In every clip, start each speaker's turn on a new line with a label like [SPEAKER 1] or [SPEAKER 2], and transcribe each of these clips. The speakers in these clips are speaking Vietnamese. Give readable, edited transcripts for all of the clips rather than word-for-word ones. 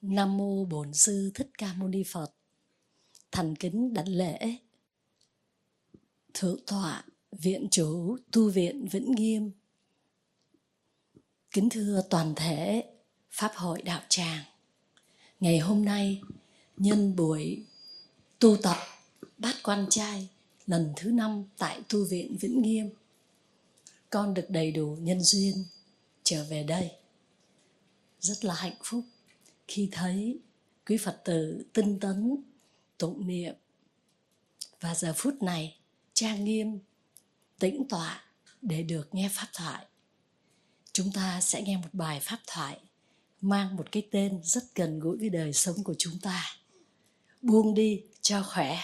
[SPEAKER 1] Nam mô Bổn Sư Thích Ca Mâu Ni Phật. Thành kính đảnh lễ Thượng tọa Viện chủ Tu viện Vĩnh Nghiêm. Kính thưa toàn thể Pháp hội đạo tràng, ngày hôm nay nhân buổi tu tập Bát Quan Trai lần thứ 5 tại Tu viện Vĩnh Nghiêm, con được đầy đủ nhân duyên trở về đây. Rất là hạnh phúc khi thấy quý Phật tử tinh tấn tụng niệm, và giờ phút này trang nghiêm tĩnh tọa để được nghe pháp thoại. Chúng ta sẽ nghe một bài pháp thoại mang một cái tên rất gần gũi với đời sống của chúng ta: buông đi cho khỏe.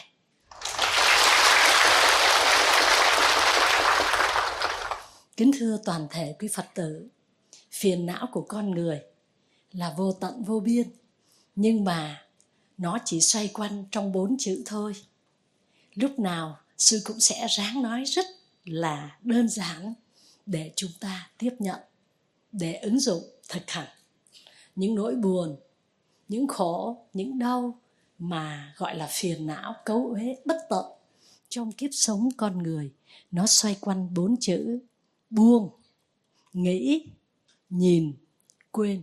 [SPEAKER 1] Kính thưa toàn thể quý Phật tử, phiền não của con người là vô tận vô biên, nhưng mà nó chỉ xoay quanh trong 4 chữ thôi. Lúc nào sư cũng sẽ ráng nói rất là đơn giản để chúng ta tiếp nhận, để ứng dụng thực hành. Những nỗi buồn, những khổ, những đau mà gọi là phiền não, cấu uế bất tận trong kiếp sống con người, nó xoay quanh 4 chữ: buông, nghĩ, nhìn, quên.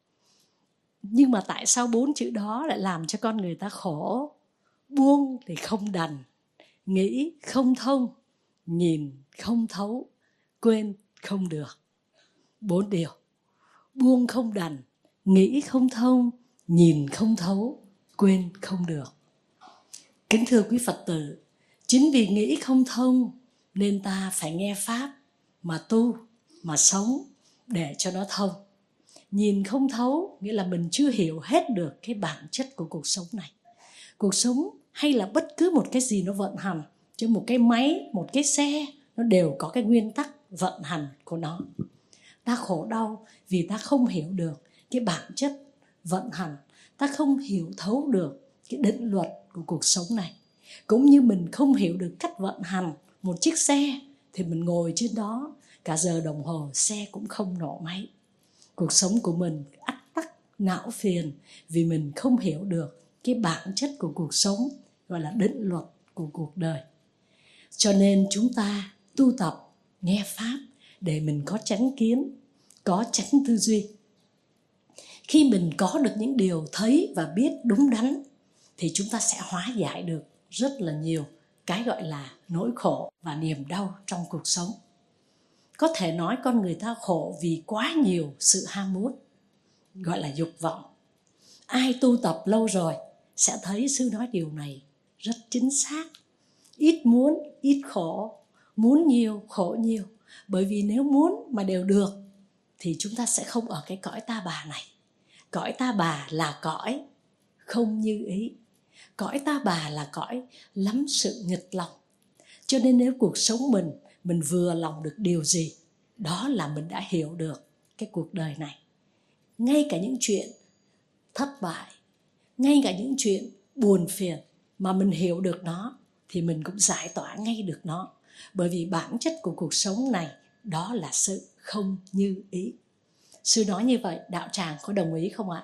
[SPEAKER 1] Nhưng mà tại sao 4 chữ đó lại làm cho con người ta khổ? Buông thì không đành, nghĩ không thông, nhìn không thấu, quên không được. 4 điều: buông không đành, nghĩ không thông, nhìn không thấu, quên không được. Kính thưa quý Phật tử, chính vì nghĩ không thông nên ta phải nghe Pháp mà tu, mà sống để cho nó thông. Nhìn không thấu nghĩa là mình chưa hiểu hết được cái bản chất của cuộc sống này. Cuộc sống hay là bất cứ một cái gì nó vận hành, chứ một cái máy, một cái xe, nó đều có cái nguyên tắc vận hành của nó. Ta khổ đau vì ta không hiểu được cái bản chất vận hành, ta không hiểu thấu được cái định luật của cuộc sống này. Cũng như mình không hiểu được cách vận hành một chiếc xe thì mình ngồi trên đó cả giờ đồng hồ xe cũng không nổ máy. Cuộc sống của mình ắt tắc não phiền vì mình không hiểu được cái bản chất của cuộc sống, gọi là định luật của cuộc đời. Cho nên chúng ta tu tập, nghe Pháp để mình có chánh kiến, có chánh tư duy. Khi mình có được những điều thấy và biết đúng đắn thì chúng ta sẽ hóa giải được rất là nhiều cái gọi là nỗi khổ và niềm đau trong cuộc sống. Có thể nói con người ta khổ vì quá nhiều sự ham muốn, gọi là dục vọng. Ai tu tập lâu rồi sẽ thấy sư nói điều này rất chính xác. Ít muốn, ít khổ. Muốn nhiều, khổ nhiều. Bởi vì nếu muốn mà đều được thì chúng ta sẽ không ở cái cõi ta bà này. Cõi ta bà là cõi không như ý. Cõi ta bà là cõi lắm sự nghịch lòng. Cho nên nếu cuộc sống mình vừa lòng được điều gì, đó là mình đã hiểu được cái cuộc đời này. Ngay cả những chuyện thất bại, ngay cả những chuyện buồn phiền mà mình hiểu được nó thì mình cũng giải tỏa ngay được nó. Bởi vì bản chất của cuộc sống này đó là sự không như ý. Sư nói như vậy, đạo tràng có đồng ý không ạ?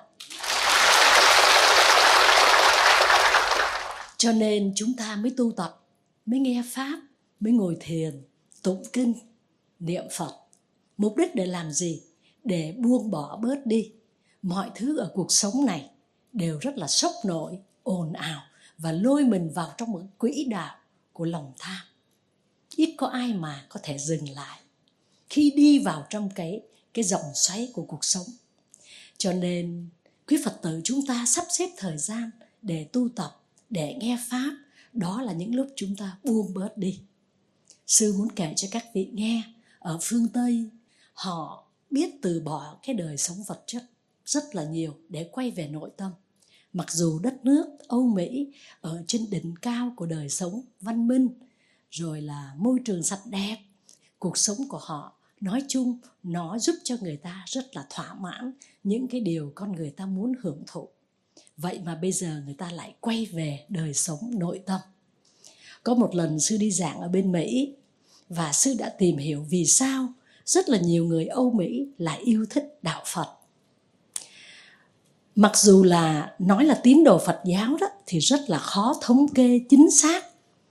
[SPEAKER 1] Cho nên chúng ta mới tu tập, mới nghe Pháp, mới ngồi thiền, tụng kinh, niệm Phật. Mục đích để làm gì? Để buông bỏ bớt đi. Mọi thứ ở cuộc sống này đều rất là sốc nổi, ồn ào và lôi mình vào trong một quỹ đạo của lòng tham. Ít có ai mà có thể dừng lại khi đi vào trong cái dòng xoáy của cuộc sống. Cho nên quý Phật tử chúng ta sắp xếp thời gian để tu tập, để nghe Pháp, đó là những lúc chúng ta buông bớt đi. Sư muốn kể cho các vị nghe, ở phương Tây họ biết từ bỏ cái đời sống vật chất rất là nhiều để quay về nội tâm. Mặc dù đất nước Âu Mỹ ở trên đỉnh cao của đời sống văn minh, rồi là môi trường sạch đẹp, cuộc sống của họ nói chung nó giúp cho người ta rất là thỏa mãn những cái điều con người ta muốn hưởng thụ. Vậy mà bây giờ người ta lại quay về đời sống nội tâm. Có một lần sư đi giảng ở bên Mỹ và sư đã tìm hiểu vì sao rất là nhiều người Âu Mỹ lại yêu thích đạo Phật. Mặc dù là nói là tín đồ Phật giáo đó, thì rất là khó thống kê chính xác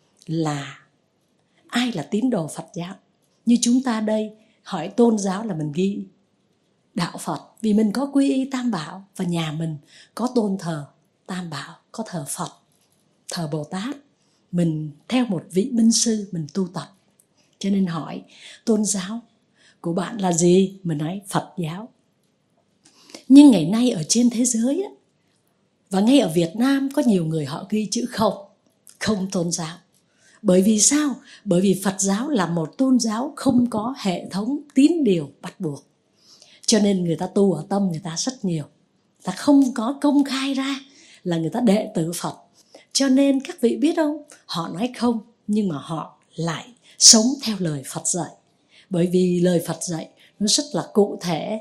[SPEAKER 1] là ai là tín đồ Phật giáo. Như chúng ta đây hỏi tôn giáo là mình ghi đạo Phật, vì mình có quy y Tam Bảo và nhà mình có tôn thờ Tam Bảo, có thờ Phật, thờ Bồ Tát. Mình theo một vị minh sư mình tu tập. Cho nên hỏi tôn giáo của bạn là gì? Mình nói Phật giáo. Nhưng ngày nay ở trên thế giới và ngay ở Việt Nam có nhiều người họ ghi chữ không tôn giáo. Bởi vì sao? Bởi vì Phật giáo là một tôn giáo không có hệ thống tín điều bắt buộc. Cho nên người ta tu ở tâm người ta rất nhiều. Ta không có công khai ra là người ta đệ tử Phật. Cho nên các vị biết không, họ nói không nhưng mà họ lại sống theo lời Phật dạy. Bởi vì lời Phật dạy nó rất là cụ thể,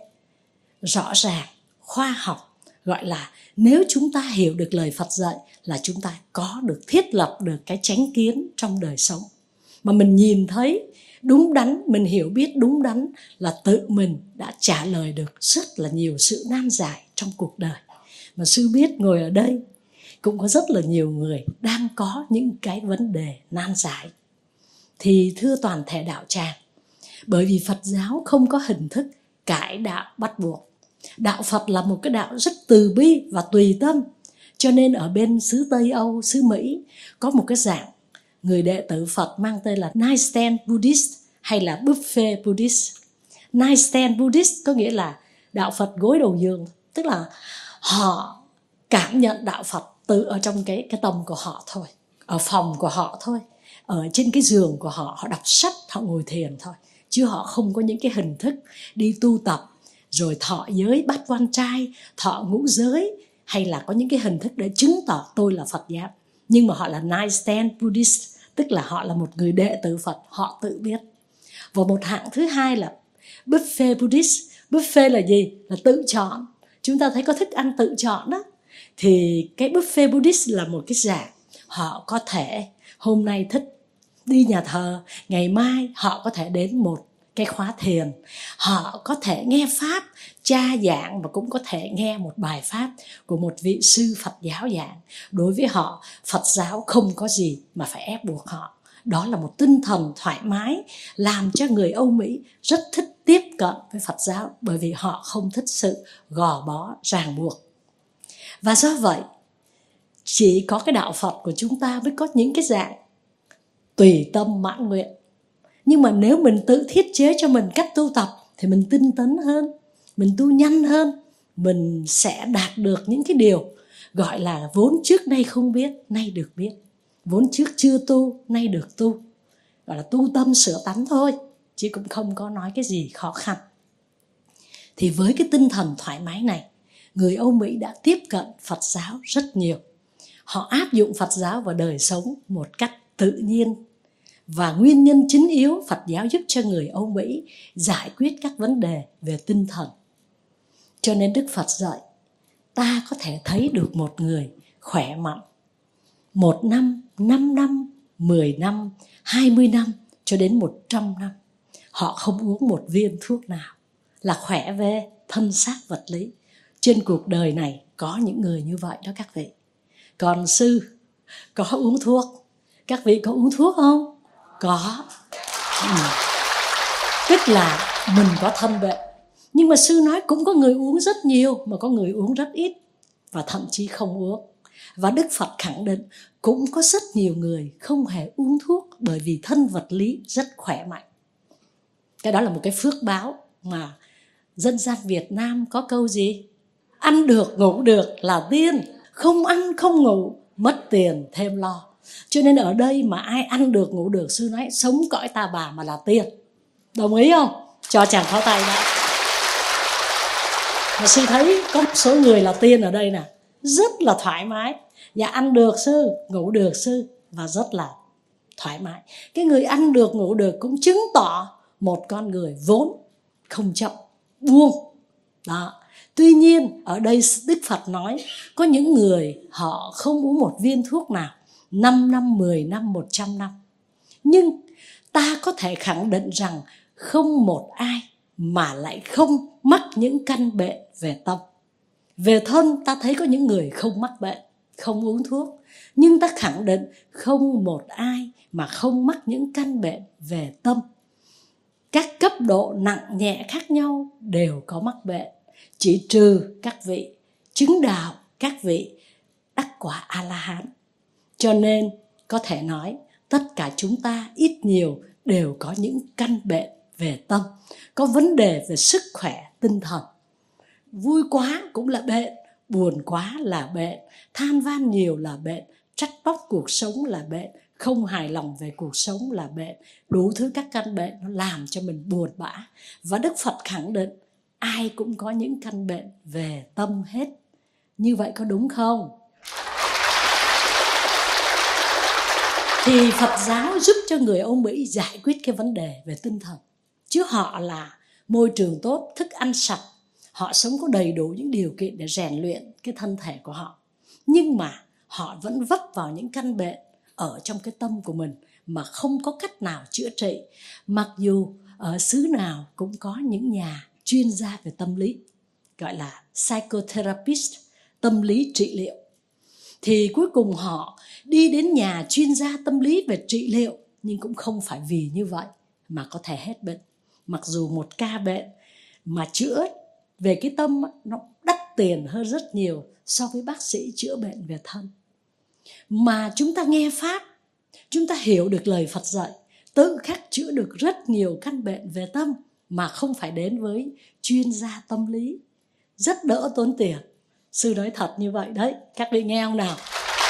[SPEAKER 1] rõ ràng, khoa học. Gọi là nếu chúng ta hiểu được lời Phật dạy là chúng ta có được thiết lập được cái chánh kiến trong đời sống. Mà mình nhìn thấy đúng đắn, mình hiểu biết đúng đắn là tự mình đã trả lời được rất là nhiều sự nan giải trong cuộc đời. Mà sư biết ngồi ở đây cũng có rất là nhiều người đang có những cái vấn đề nan giải. Thì thưa toàn thể đạo tràng, bởi vì Phật giáo không có hình thức cải đạo bắt buộc. Đạo Phật là một cái đạo rất từ bi và tùy tâm. Cho nên ở bên xứ Tây Âu, xứ Mỹ có một cái dạng người đệ tử Phật mang tên là Nightstand Buddhist hay là Buffet Buddhist. Nightstand Buddhist có nghĩa là đạo Phật gối đầu giường. Tức là họ cảm nhận đạo Phật tự ở trong cái tâm của họ thôi, ở phòng của họ thôi, ở trên cái giường của họ, họ đọc sách, họ ngồi thiền thôi. Chứ họ không có những cái hình thức đi tu tập, rồi thọ giới bát quan trai, thọ ngũ giới, hay là có những cái hình thức để chứng tỏ tôi là Phật giáo. Nhưng mà họ là Nightstand Buddhist, tức là họ là một người đệ tử Phật, họ tự biết. Và một hạng thứ hai là Buffet Buddhist. Buffet là gì? Là tự chọn. Chúng ta thấy có thức ăn tự chọn đó. Thì cái Buffet Buddhist là một cái dạng họ có thể hôm nay thích đi nhà thờ, ngày mai họ có thể đến một cái khóa thiền, họ có thể nghe pháp cha giảng và cũng có thể nghe một bài pháp của một vị sư Phật giáo giảng. Đối với họ, Phật giáo không có gì mà phải ép buộc họ. Đó là một tinh thần thoải mái làm cho người Âu Mỹ rất thích tiếp cận với Phật giáo, bởi vì họ không thích sự gò bó ràng buộc. Và do vậy chỉ có cái đạo Phật của chúng ta mới có những cái dạng tùy tâm mãn nguyện. Nhưng mà nếu mình tự thiết chế cho mình cách tu tập thì mình tinh tấn hơn, mình tu nhanh hơn, mình sẽ đạt được những cái điều gọi là vốn trước nay không biết, nay được biết. Vốn trước chưa tu, nay được tu. Gọi là tu tâm sửa tánh thôi, chứ cũng không có nói cái gì khó khăn. Thì với cái tinh thần thoải mái này, người Âu Mỹ đã tiếp cận Phật giáo rất nhiều. Họ áp dụng Phật giáo vào đời sống một cách tự nhiên. Và nguyên nhân chính yếu Phật giáo giúp cho người Âu Mỹ giải quyết các vấn đề về tinh thần. Cho nên Đức Phật dạy, ta có thể thấy được một người khỏe mạnh 1 năm, 5 năm, 10 năm, 20 năm cho đến 100 năm. Họ không uống một viên thuốc nào, là khỏe về thân xác vật lý. Trên cuộc đời này có những người như vậy đó các vị. Còn sư có uống thuốc. Các vị có uống thuốc không? Có. Tức là mình có thân bệnh. Nhưng mà sư nói cũng có người uống rất nhiều, mà có người uống rất ít, và thậm chí không uống. Và Đức Phật khẳng định cũng có rất nhiều người không hề uống thuốc, bởi vì thân vật lý rất khỏe mạnh. Cái đó là một cái phước báo mà dân gian Việt Nam có câu gì? Ăn được ngủ được là tiên, không ăn không ngủ mất tiền thêm lo. Cho nên ở đây mà ai ăn được ngủ được, sư nói sống cõi ta bà mà là tiên. Đồng ý không? Cho chàng pháo tay đã. Mà sư thấy có một số người là tiên ở đây nè, rất là thoải mái. Và ăn được sư, ngủ được sư, và rất là thoải mái. Cái người ăn được ngủ được cũng chứng tỏ một con người vốn không chậm buông. Đó. Tuy nhiên ở đây Đức Phật nói có những người họ không uống một viên thuốc nào 5 năm, 10 năm, 100 năm. Nhưng ta có thể khẳng định rằng không một ai mà lại không mắc những căn bệnh về tâm. Về thân ta thấy có những người không mắc bệnh, không uống thuốc, nhưng ta khẳng định không một ai mà không mắc những căn bệnh về tâm. Các cấp độ nặng nhẹ khác nhau đều có mắc bệnh, chỉ trừ các vị chứng đạo, các vị đắc quả A-la-hán. Cho nên có thể nói tất cả chúng ta ít nhiều đều có những căn bệnh về tâm, có vấn đề về sức khỏe tinh thần. Vui quá cũng là bệnh, buồn quá là bệnh, than van nhiều là bệnh, trách móc cuộc sống là bệnh, không hài lòng về cuộc sống là bệnh. Đủ thứ các căn bệnh nó làm cho mình buồn bã. Và Đức Phật khẳng định ai cũng có những căn bệnh về tâm hết. Như vậy có đúng không? Thì Phật giáo giúp cho người Âu Mỹ giải quyết cái vấn đề về tinh thần. Chứ họ là môi trường tốt, thức ăn sạch, họ sống có đầy đủ những điều kiện để rèn luyện cái thân thể của họ. Nhưng mà họ vẫn vấp vào những căn bệnh ở trong cái tâm của mình mà không có cách nào chữa trị. Mặc dù ở xứ nào cũng có những nhà chuyên gia về tâm lý, gọi là psychotherapist, tâm lý trị liệu. Thì cuối cùng họ đi đến nhà chuyên gia tâm lý về trị liệu, nhưng cũng không phải vì như vậy mà có thể hết bệnh. Mặc dù một ca bệnh mà chữa về cái tâm nó đắt tiền hơn rất nhiều so với bác sĩ chữa bệnh về thân. Mà chúng ta nghe Pháp, chúng ta hiểu được lời Phật dạy, tự khắc chữa được rất nhiều căn bệnh về tâm mà không phải đến với chuyên gia tâm lý. Rất đỡ tốn tiền. Sư nói thật như vậy đấy, các vị nghe không nào?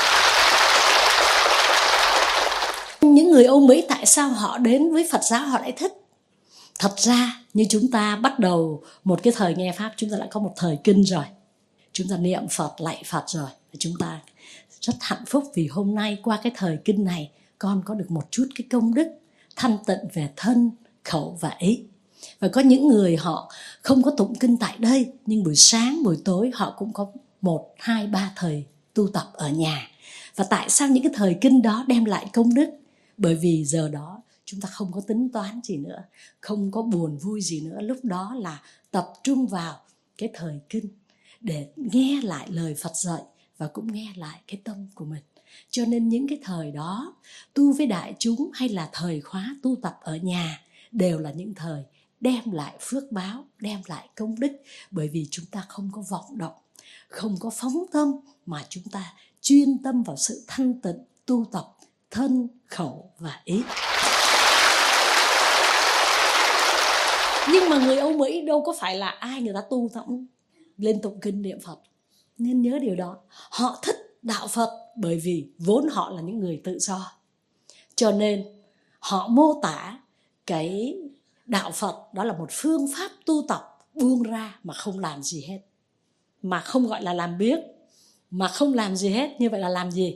[SPEAKER 1] Những người Âu Mỹ tại sao họ đến với Phật giáo họ lại thích? Thật ra như chúng ta bắt đầu một cái thời nghe Pháp, chúng ta đã có một thời kinh rồi. Chúng ta niệm Phật, lạy Phật rồi. Chúng ta rất hạnh phúc vì hôm nay qua cái thời kinh này con có được một chút cái công đức thanh tịnh về thân, khẩu và ý. Và có những người họ không có tụng kinh tại đây, nhưng buổi sáng, buổi tối họ cũng có 1, 2, 3 thời tu tập ở nhà. Và tại sao những cái thời kinh đó đem lại công đức? Bởi vì giờ đó chúng ta không có tính toán gì nữa, không có buồn vui gì nữa. Lúc đó là tập trung vào cái thời kinh để nghe lại lời Phật dạy và cũng nghe lại cái tâm của mình. Cho nên những cái thời đó tu với đại chúng hay là thời khóa tu tập ở nhà đều là những thời đem lại phước báo, đem lại công đức. Bởi vì chúng ta không có vọng động, không có phóng tâm, mà chúng ta chuyên tâm vào sự thanh tịnh tu tập thân, khẩu và ý. Nhưng mà người Âu Mỹ đâu có phải là ai người ta tu tụng lên tụng kinh niệm Phật. Nên nhớ điều đó. Họ thích đạo Phật bởi vì vốn họ là những người tự do. Cho nên họ mô tả cái đạo Phật đó là một phương pháp tu tập buông ra mà không làm gì hết. Mà không gọi là làm biếng, mà không làm gì hết. Như vậy là làm gì?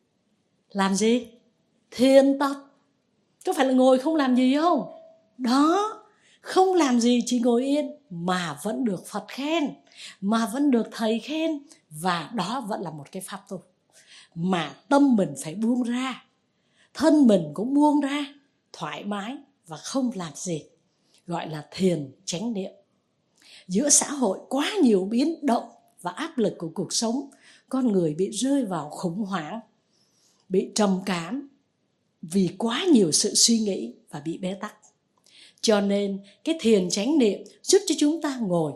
[SPEAKER 1] Làm gì? Thiền tập. Có phải là ngồi không làm gì không? Đó, không làm gì, chỉ ngồi yên mà vẫn được Phật khen, mà vẫn được thầy khen. Và đó vẫn là một cái pháp tu. Mà tâm mình phải buông ra, thân mình cũng buông ra, thoải mái và không làm gì. Gọi là thiền chánh niệm. Giữa xã hội quá nhiều biến động và áp lực của cuộc sống, con người bị rơi vào khủng hoảng, bị trầm cảm vì quá nhiều sự suy nghĩ và bị bế tắc. Cho nên cái thiền chánh niệm giúp cho chúng ta ngồi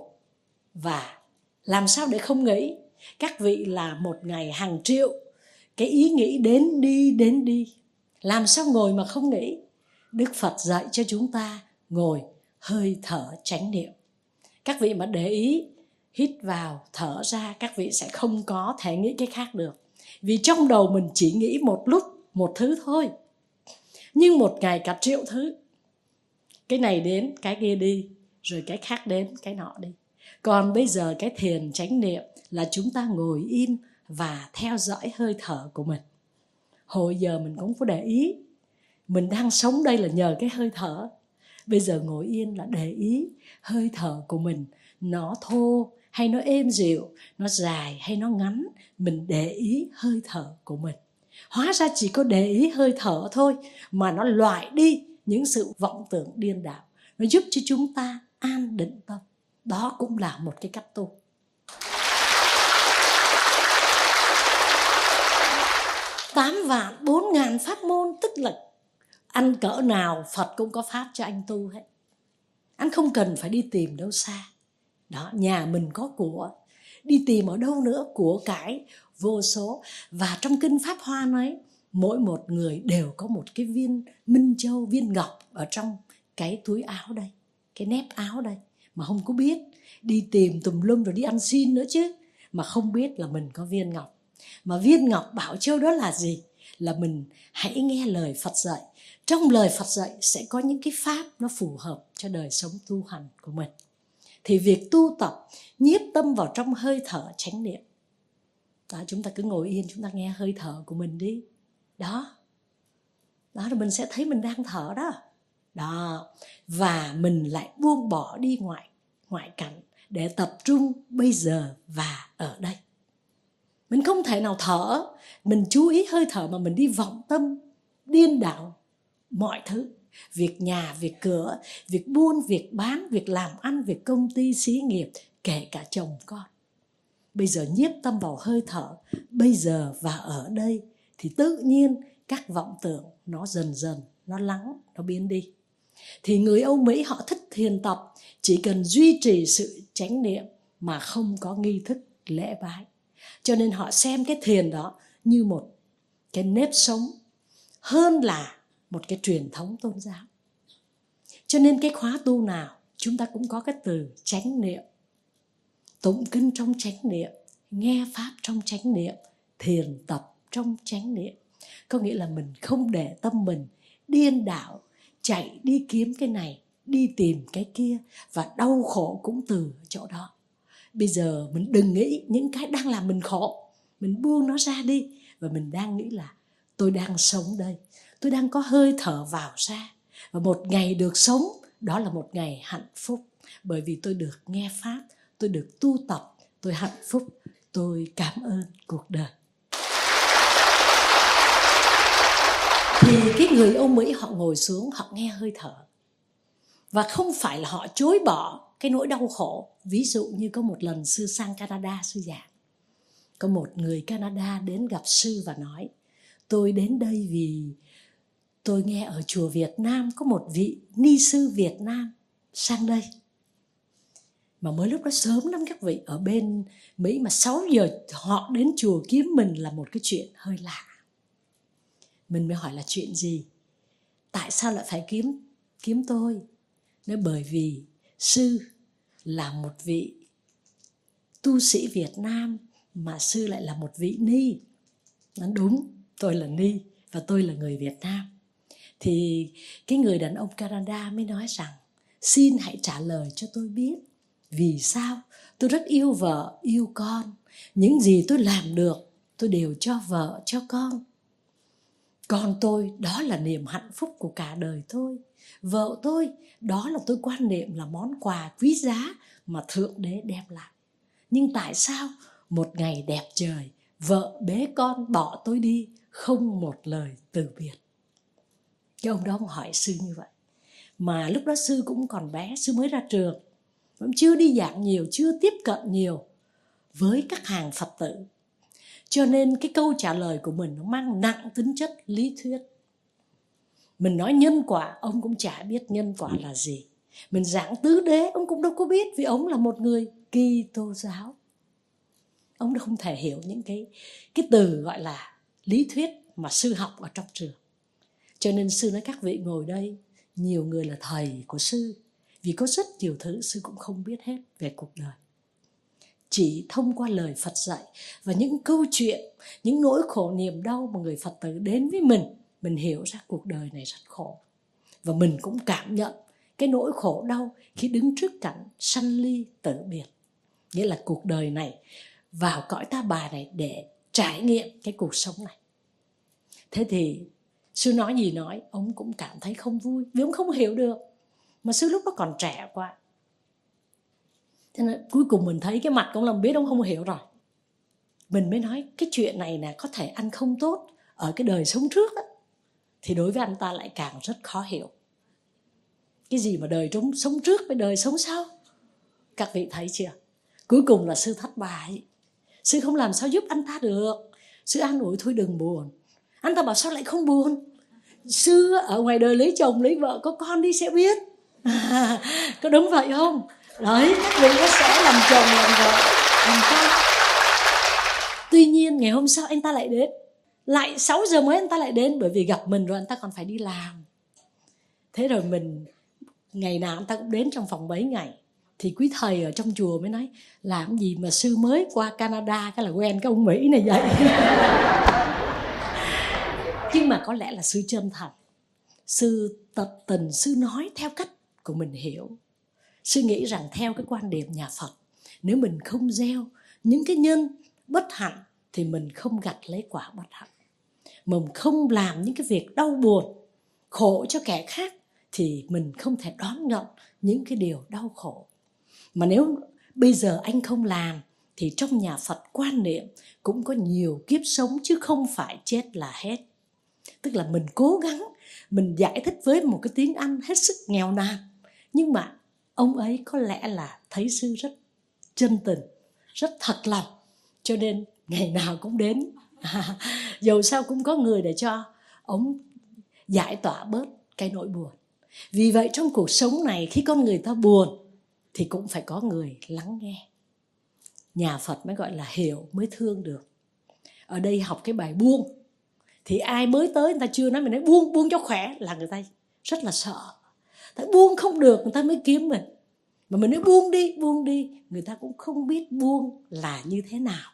[SPEAKER 1] và làm sao để không nghĩ. Các vị là một ngày hàng triệu cái ý nghĩ đến đi. Làm sao ngồi mà không nghĩ? Đức Phật dạy cho chúng ta ngồi hơi thở chánh niệm. Các vị mà để ý, hít vào, thở ra, các vị sẽ không có thể nghĩ cái khác được. Vì trong đầu mình chỉ nghĩ một lúc, một thứ thôi. Nhưng một ngày cả triệu thứ. Cái này đến, cái kia đi, rồi cái khác đến, cái nọ đi. Còn bây giờ cái thiền chánh niệm là chúng ta ngồi im và theo dõi hơi thở của mình. Hồi giờ mình cũng có để ý, mình đang sống đây là nhờ cái hơi thở. Bây giờ ngồi yên là để ý hơi thở của mình, nó thô hay nó êm dịu, nó dài hay nó ngắn. Mình để ý hơi thở của mình. Hóa ra chỉ có để ý hơi thở thôi mà nó loại đi những sự vọng tưởng điên đảo. Nó giúp cho chúng ta an định tâm. Đó cũng là một cái cách tu. 8 vạn 4 ngàn pháp môn, tức là ăn cỡ nào Phật cũng có pháp cho anh tu hết. Anh không cần phải đi tìm đâu xa. Đó, nhà mình có của, đi tìm ở đâu nữa, của cải vô số. Và trong kinh Pháp Hoa nói, mỗi một người đều có một cái viên minh châu, viên ngọc ở trong cái túi áo đây, cái nép áo đây, mà không có biết. Đi tìm tùm lum rồi đi ăn xin nữa chứ, mà không biết là mình có viên ngọc. Mà viên ngọc bảo châu đó là gì? Là mình hãy nghe lời Phật dạy. Trong lời Phật dạy sẽ có những cái pháp nó phù hợp cho đời sống tu hành của mình. Thì việc tu tập nhiếp tâm vào trong hơi thở chánh niệm. Đó, chúng ta cứ ngồi yên, chúng ta nghe hơi thở của mình đi. Đó, rồi mình sẽ thấy mình đang thở đó. Đó, và mình lại buông bỏ đi ngoại cảnh để tập trung bây giờ và ở đây. Mình không thể nào thở, mình chú ý hơi thở mà mình đi vọng tâm, điên đảo mọi thứ. Việc nhà, việc cửa, việc buôn, việc bán, việc làm ăn, việc công ty, xí nghiệp, kể cả chồng con. Bây giờ nhiếp tâm vào hơi thở, bây giờ và ở đây, thì tự nhiên các vọng tưởng nó dần dần, nó lắng, nó biến đi. Thì người Âu Mỹ họ thích thiền tập, chỉ cần duy trì sự chánh niệm mà không có nghi thức lễ bái. Cho nên họ xem cái thiền đó như một cái nếp sống hơn là một cái truyền thống tôn giáo. Cho nên cái khóa tu nào chúng ta cũng có cái từ chánh niệm. Tụng kinh trong chánh niệm, nghe pháp trong chánh niệm, thiền tập trong chánh niệm. Có nghĩa là mình không để tâm mình điên đảo, chạy đi kiếm cái này, đi tìm cái kia, và đau khổ cũng từ chỗ đó. Bây giờ mình đừng nghĩ những cái đang làm mình khổ, mình buông nó ra đi. Và mình đang nghĩ là tôi đang sống đây, tôi đang có hơi thở vào ra. Và một ngày được sống, đó là một ngày hạnh phúc. Bởi vì tôi được nghe pháp, tôi được tu tập, tôi hạnh phúc, tôi cảm ơn cuộc đời. Thì cái người Âu Mỹ họ ngồi xuống, họ nghe hơi thở. Và không phải là họ chối bỏ cái nỗi đau khổ. Ví dụ như có một lần sư sang Canada sư giảng. Có một người Canada đến gặp sư và nói, tôi đến đây vì tôi nghe ở chùa Việt Nam có một vị ni sư Việt Nam sang đây. Mà mới lúc đó sớm lắm các vị, ở bên Mỹ mà 6 giờ họ đến chùa kiếm mình là một cái chuyện hơi lạ. Mình mới hỏi là chuyện gì? Tại sao lại phải kiếm tôi? Nói bởi vì sư là một vị tu sĩ Việt Nam mà sư lại là một vị ni. Nói đúng, tôi là ni và tôi là người Việt Nam. Thì cái người đàn ông Canada mới nói rằng, xin hãy trả lời cho tôi biết vì sao tôi rất yêu vợ, yêu con. Những gì tôi làm được, tôi đều cho vợ, cho con. Con tôi, đó là niềm hạnh phúc của cả đời tôi. Vợ tôi, đó là tôi quan niệm là món quà quý giá mà Thượng Đế đem lại. Nhưng tại sao một ngày đẹp trời, vợ bế con bỏ tôi đi, không một lời từ biệt? Cái ông đó hỏi sư như vậy. Mà lúc đó sư cũng còn bé, sư mới ra trường, cũng chưa đi giảng nhiều, chưa tiếp cận nhiều với các hàng Phật tử. Cho nên cái câu trả lời của mình nó mang nặng tính chất lý thuyết. Mình nói nhân quả, ông cũng chả biết nhân quả là gì. Mình giảng tứ đế, ông cũng đâu có biết, vì ông là một người Kitô giáo. Ông không thể hiểu những cái từ gọi là lý thuyết mà sư học ở trong trường. Cho nên sư nói các vị ngồi đây, nhiều người là thầy của sư, vì có rất nhiều thứ sư cũng không biết hết về cuộc đời. Chỉ thông qua lời Phật dạy và những câu chuyện, những nỗi khổ niềm đau mà người Phật tử đến với mình hiểu ra cuộc đời này rất khổ. Và mình cũng cảm nhận cái nỗi khổ đau khi đứng trước cảnh sanh ly tử biệt. Nghĩa là cuộc đời này, vào cõi ta bà này để trải nghiệm cái cuộc sống này. Thế thì sư nói gì nói, ông cũng cảm thấy không vui, vì ông không hiểu được. Mà sư lúc đó còn trẻ quá. Thế nên cuối cùng mình thấy cái mặt của ông làm biết ông không hiểu rồi. Mình mới nói cái chuyện này nè, có thể anh không tốt ở cái đời sống trước á, thì đối với anh ta lại càng rất khó hiểu. Cái gì mà đời sống trước với đời sống sau? Các vị thấy chưa? Cuối cùng là sư thất bại. Sư không làm sao giúp anh ta được. Sư an ủi thôi đừng buồn. Anh ta bảo sao lại không buồn? Sư ở ngoài đời lấy chồng lấy vợ có con đi sẽ biết. Có đúng vậy không? Đấy, các vị nó sẽ làm chồng làm vợ làm con. Tuy nhiên ngày hôm sau anh ta lại đến, lại 6 giờ mới anh ta lại đến, bởi vì gặp mình rồi anh ta còn phải đi làm. Thế rồi mình ngày nào anh ta cũng đến trong vòng mấy ngày. Thì quý thầy ở trong chùa mới nói, làm gì mà sư mới qua Canada cái là quen cái ông Mỹ này vậy. Nhưng mà có lẽ là sư chân thật, sư tận tình, sư nói theo cách của mình hiểu. Sư nghĩ rằng theo cái quan điểm nhà Phật, nếu mình không gieo những cái nhân bất hạnh thì mình không gặt lấy quả bất hạnh. Mình không làm những cái việc đau buồn, khổ cho kẻ khác thì mình không thể đón nhận những cái điều đau khổ. Mà nếu bây giờ anh không làm thì trong nhà Phật quan niệm cũng có nhiều kiếp sống chứ không phải chết là hết. Tức là mình cố gắng, mình giải thích với một cái tiếng Anh hết sức nghèo nàn, nhưng mà ông ấy có lẽ là thấy sư rất chân tình, rất thật lòng, cho nên ngày nào cũng đến. Dầu sao cũng có người để cho ông giải tỏa bớt cái nỗi buồn. Vì vậy trong cuộc sống này khi con người ta buồn thì cũng phải có người lắng nghe. Nhà Phật mới gọi là hiểu mới thương được. Ở đây học cái bài buông, thì ai mới tới người ta chưa nói, mình nói buông, buông cho khỏe là người ta rất là sợ. Tại buông không được người ta mới kiếm mình. Mà mình nói buông đi, người ta cũng không biết buông là như thế nào.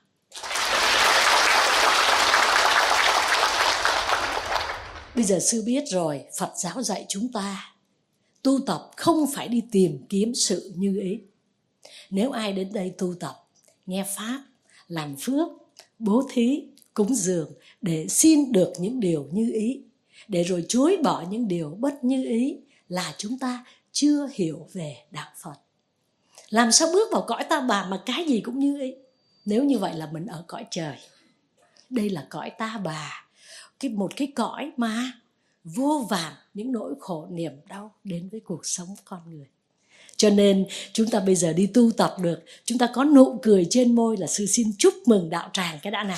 [SPEAKER 1] Bây giờ sư biết rồi, Phật giáo dạy chúng ta tu tập không phải đi tìm kiếm sự như ý. Nếu ai đến đây tu tập, nghe Pháp, làm phước, bố thí, cúng dường để xin được những điều như ý, để rồi chối bỏ những điều bất như ý, là chúng ta chưa hiểu về đạo Phật. Làm sao bước vào cõi ta bà mà cái gì cũng như ý? Nếu như vậy là mình ở cõi trời. Đây là cõi ta bà, một cái cõi mà vô vàn những nỗi khổ niềm đau đến với cuộc sống con người. Cho nên chúng ta bây giờ đi tu tập được, chúng ta có nụ cười trên môi là sư xin chúc mừng đạo tràng cái đã nào.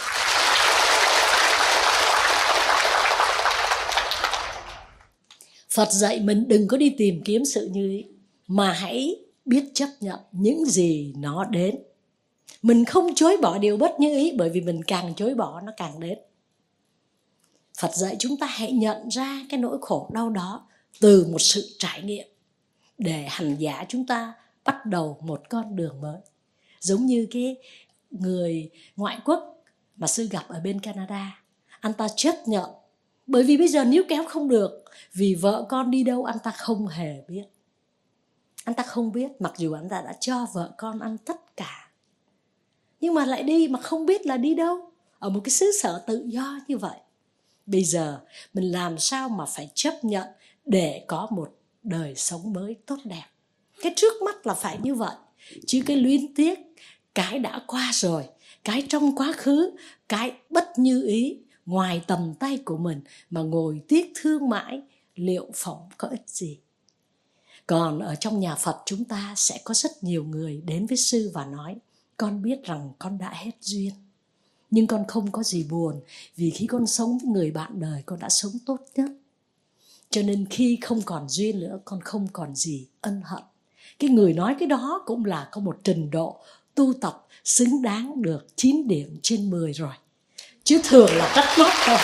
[SPEAKER 1] Phật dạy mình đừng có đi tìm kiếm sự như ý, mà hãy biết chấp nhận những gì nó đến. Mình không chối bỏ điều bất như ý, bởi vì mình càng chối bỏ nó càng đến. Phật dạy chúng ta hãy nhận ra cái nỗi khổ đau đó từ một sự trải nghiệm, để hành giả chúng ta bắt đầu một con đường mới. Giống như cái người ngoại quốc mà sư gặp ở bên Canada, anh ta chấp nhận, bởi vì bây giờ níu kéo không được, vì vợ con đi đâu anh ta không hề biết. Anh ta không biết, mặc dù anh ta đã cho vợ con ăn tất cả, nhưng mà lại đi mà không biết là đi đâu, ở một cái xứ sở tự do như vậy. Bây giờ mình làm sao mà phải chấp nhận để có một đời sống mới tốt đẹp. Cái trước mắt là phải như vậy, chứ cái luyến tiếc, cái đã qua rồi, cái trong quá khứ, cái bất như ý, ngoài tầm tay của mình mà ngồi tiếc thương mãi, liệu phỏng có ích gì. Còn ở trong nhà Phật chúng ta sẽ có rất nhiều người đến với sư và nói, con biết rằng con đã hết duyên, nhưng con không có gì buồn, vì khi con sống với người bạn đời con đã sống tốt nhất. Cho nên khi không còn duyên nữa, con không còn gì ân hận. Cái người nói cái đó cũng là có một trình độ tu tập xứng đáng được 9 điểm trên 10 rồi. Chứ thường là trách móc thôi.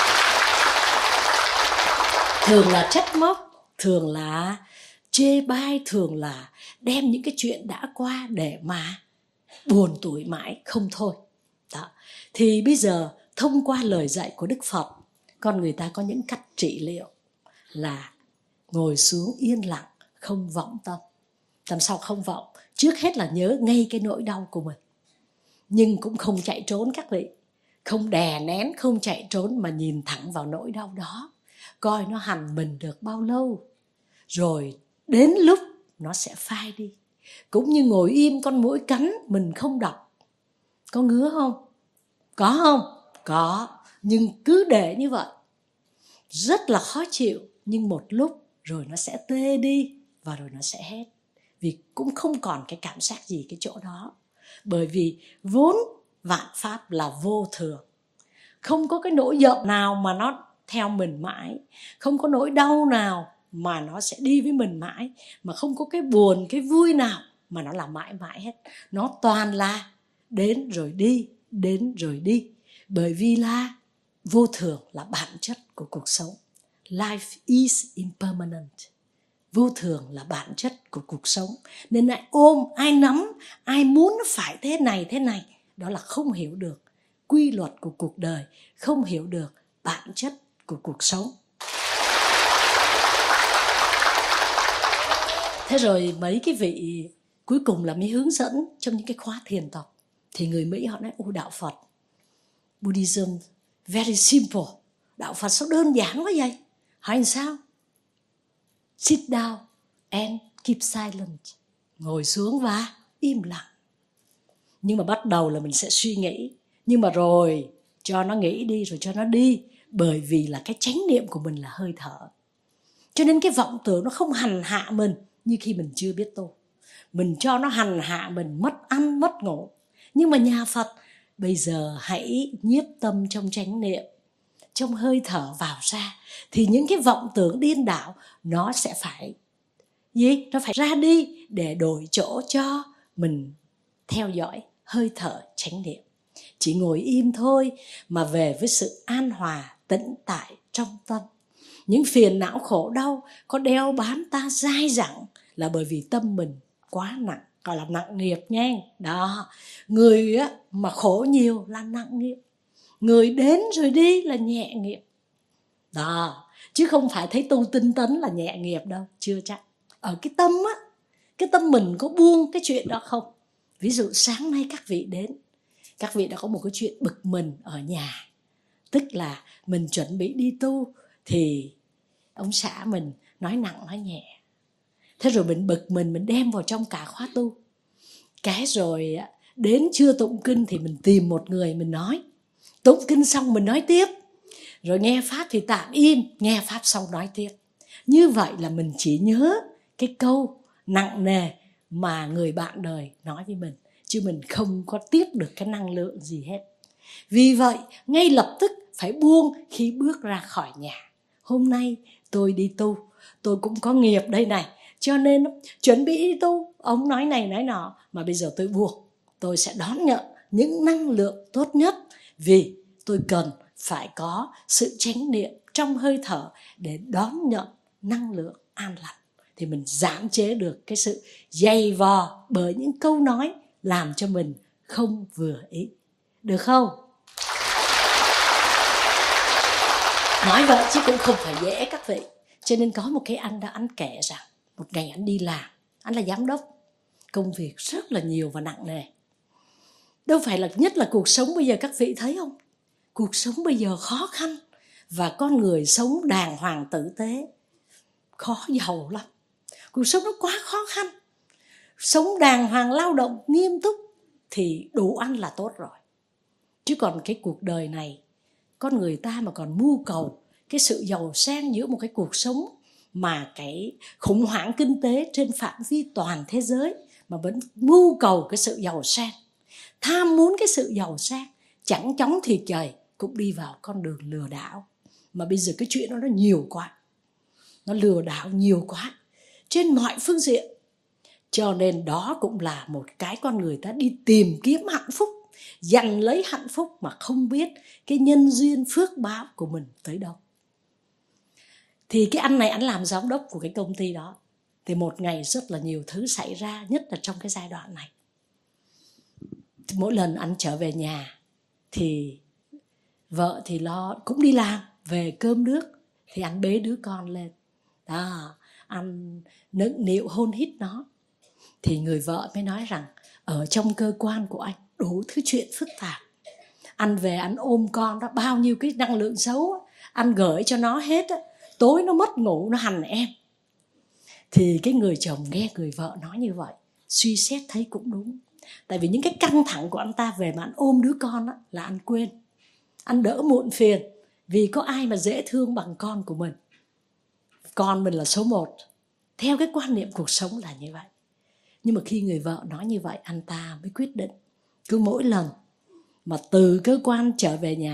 [SPEAKER 1] Thường là trách móc, thường là chê bai, thường là đem những cái chuyện đã qua để mà buồn tủi mãi không thôi. Đó. Thì bây giờ thông qua lời dạy của Đức Phật, con người ta có những cách trị liệu là ngồi xuống yên lặng, không vọng tâm. Làm sao không vọng? Trước hết là nhớ ngay cái nỗi đau của mình, nhưng cũng không chạy trốn các vị. Không đè nén, không chạy trốn, mà nhìn thẳng vào nỗi đau đó, coi nó hành mình được bao lâu, rồi đến lúc nó sẽ phai đi. Cũng như ngồi im con muỗi cắn mình không đọc, có ngứa không? Có không? Có. Nhưng cứ để như vậy rất là khó chịu, nhưng một lúc rồi nó sẽ tê đi và rồi nó sẽ hết. Vì cũng không còn cái cảm giác gì cái chỗ đó. Bởi vì vốn vạn pháp là vô thường, Không có cái nỗi giận nào mà nó theo mình mãi, không có nỗi đau nào mà nó sẽ đi với mình mãi, mà không có cái buồn, cái vui nào mà nó là mãi mãi hết. Nó toàn là đến rồi đi, đến rồi đi. Bởi vì là vô thường là bản chất của cuộc sống. Life is impermanent. Vô thường là bản chất của cuộc sống. Nên ai ôm, ai nắm, ai muốn nó phải thế này, đó là không hiểu được quy luật của cuộc đời, không hiểu được bản chất của cuộc sống. Thế rồi mấy cái vị cuối cùng là mới hướng dẫn trong những cái khóa thiền tập. Thì người Mỹ họ nói, đạo Phật, Buddhism, very simple. Đạo Phật sao đơn giản quá vậy? Hỏi làm sao? Sit down and keep silent. Ngồi xuống và im lặng. Nhưng mà bắt đầu là mình sẽ suy nghĩ. Nhưng mà rồi cho nó nghĩ đi, rồi cho nó đi. Bởi vì là cái chánh niệm của mình là hơi thở. Cho nên cái vọng tưởng nó không hành hạ mình như khi mình chưa biết tu. Mình cho nó hành hạ mình, mất ăn, mất ngủ. Nhưng mà nhà Phật, bây giờ hãy nhiếp tâm trong chánh niệm, trong hơi thở vào ra. Thì những cái vọng tưởng điên đảo nó sẽ phải nó phải ra đi để đổi chỗ cho mình theo dõi hơi thở chánh niệm. Chỉ ngồi im thôi mà về với sự an hòa, tĩnh tại trong tâm. Những phiền não khổ đau có đeo bám ta dai dẳng là bởi vì tâm mình quá nặng, gọi là nặng nghiệp nha. Đó, người mà khổ nhiều là nặng nghiệp. Người đến rồi đi là nhẹ nghiệp. Đó, chứ không phải thấy tu tinh tấn là nhẹ nghiệp đâu, chưa chắc. Ở cái tâm cái tâm mình có buông cái chuyện đó không? Ví dụ sáng nay các vị đến, các vị đã có một cái chuyện bực mình ở nhà. Tức là mình chuẩn bị đi tu thì ông xã mình nói nặng nói nhẹ. Thế rồi mình bực mình đem vào trong cả khóa tu. Cái rồi đến chưa tụng kinh thì mình tìm một người mình nói. Tụng kinh xong mình nói tiếp. Rồi nghe pháp thì tạm im, nghe pháp xong nói tiếp. Như vậy là mình chỉ nhớ cái câu nặng nề mà người bạn đời nói với mình, chứ mình không có tiếp được cái năng lượng gì hết. Vì vậy ngay lập tức phải buông khi bước ra khỏi nhà. Hôm nay tôi đi tu, tôi cũng có nghiệp đây này, cho nên chuẩn bị đi tu, ông nói này nói nọ, mà bây giờ tôi buông. Tôi sẽ đón nhận những năng lượng tốt nhất, vì tôi cần phải có sự chánh niệm trong hơi thở để đón nhận năng lượng an lành. Thì mình giảm chế được cái sự dày vò bởi những câu nói làm cho mình không vừa ý. Được không? Nói vậy chứ cũng không phải dễ các vị. Cho nên có một cái anh kể rằng một ngày anh đi làm, anh là giám đốc, công việc rất là nhiều và nặng nề. Đâu phải là, nhất là cuộc sống bây giờ các vị thấy không? Cuộc sống bây giờ khó khăn và con người sống đàng hoàng tử tế khó giàu lắm. Cuộc sống nó quá khó khăn. Sống đàng hoàng, lao động nghiêm túc thì đủ ăn là tốt rồi. Chứ còn cái cuộc đời này, con người ta mà còn mưu cầu cái sự giàu sang giữa một cái cuộc sống mà cái khủng hoảng kinh tế trên phạm vi toàn thế giới, mà vẫn mưu cầu cái sự giàu sang, tham muốn cái sự giàu sang, chẳng chóng thì trời cũng đi vào con đường lừa đảo. Mà bây giờ cái chuyện đó nó nhiều quá, nó lừa đảo nhiều quá trên mọi phương diện. Cho nên đó cũng là một cái con người ta đi tìm kiếm hạnh phúc, giành lấy hạnh phúc mà không biết cái nhân duyên phước báo của mình tới đâu. Thì cái anh này anh làm giám đốc của cái công ty đó. Thì một ngày rất là nhiều thứ xảy ra, nhất là trong cái giai đoạn này. Thì mỗi lần anh trở về nhà thì vợ thì lo cũng đi làm, về cơm nước thì anh bế đứa con lên. Đó, anh nựng nịu hôn hít nó. Thì người vợ mới nói rằng ở trong cơ quan của anh đủ thứ chuyện phức tạp. Anh về anh ôm con đó, bao nhiêu cái năng lượng xấu anh gửi cho nó hết á. Tối nó mất ngủ, nó hành em. Thì cái người chồng nghe người vợ nói như vậy, suy xét thấy cũng đúng. Tại vì những cái căng thẳng của anh ta về mà anh ôm đứa con á, là anh quên. Anh đỡ muộn phiền, vì có ai mà dễ thương bằng con của mình. Con mình là số 1. Theo cái quan niệm cuộc sống là như vậy. Nhưng mà khi người vợ nói như vậy, anh ta mới quyết định cứ mỗi lần mà từ cơ quan trở về nhà,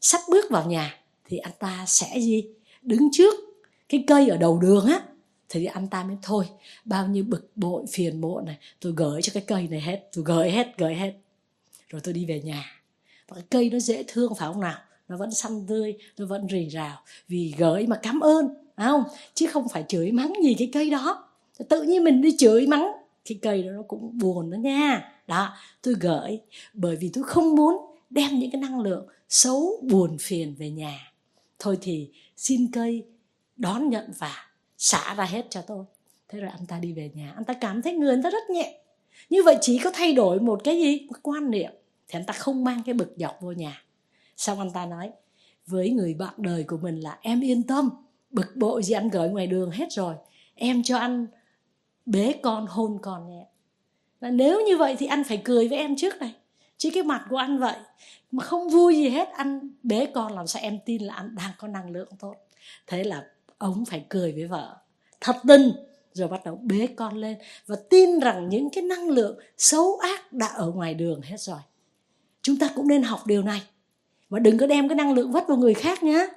[SPEAKER 1] sắp bước vào nhà thì anh ta sẽ gì? Đứng trước cái cây ở đầu đường á, thì anh ta mới thôi, bao nhiêu bực bội phiền muộn này tôi gửi cho cái cây này hết, tôi gửi hết, rồi tôi đi về nhà. Và cái cây nó dễ thương phải không nào? Nó vẫn xanh tươi, nó vẫn rì rào, vì gửi mà cảm ơn, phải không? Chứ không phải chửi mắng gì cái cây đó. Tự nhiên mình đi chửi mắng cái cây đó, nó cũng buồn đó nha. Đó, tôi gửi bởi vì tôi không muốn đem những cái năng lượng xấu buồn phiền về nhà. Thôi thì xin cây đón nhận và xả ra hết cho tôi. Thế rồi anh ta đi về nhà, anh ta cảm thấy người anh ta rất nhẹ. Như vậy chỉ có thay đổi một cái gì? Một quan niệm, thì anh ta không mang cái bực dọc vô nhà. Xong anh ta nói với người bạn đời của mình là em yên tâm, bực bội gì anh gửi ngoài đường hết rồi, em cho anh bế con hôn con nhé. Và nếu như vậy thì anh phải cười với em trước này, chứ cái mặt của anh vậy mà không vui gì hết, anh bế con làm sao em tin là anh đang có năng lượng tốt. Thế là ông phải cười với vợ thật tình, rồi bắt đầu bế con lên và tin rằng những cái năng lượng xấu ác đã ở ngoài đường hết rồi. Chúng ta cũng nên học điều này. Và đừng có đem cái năng lượng vất vào người khác nhé.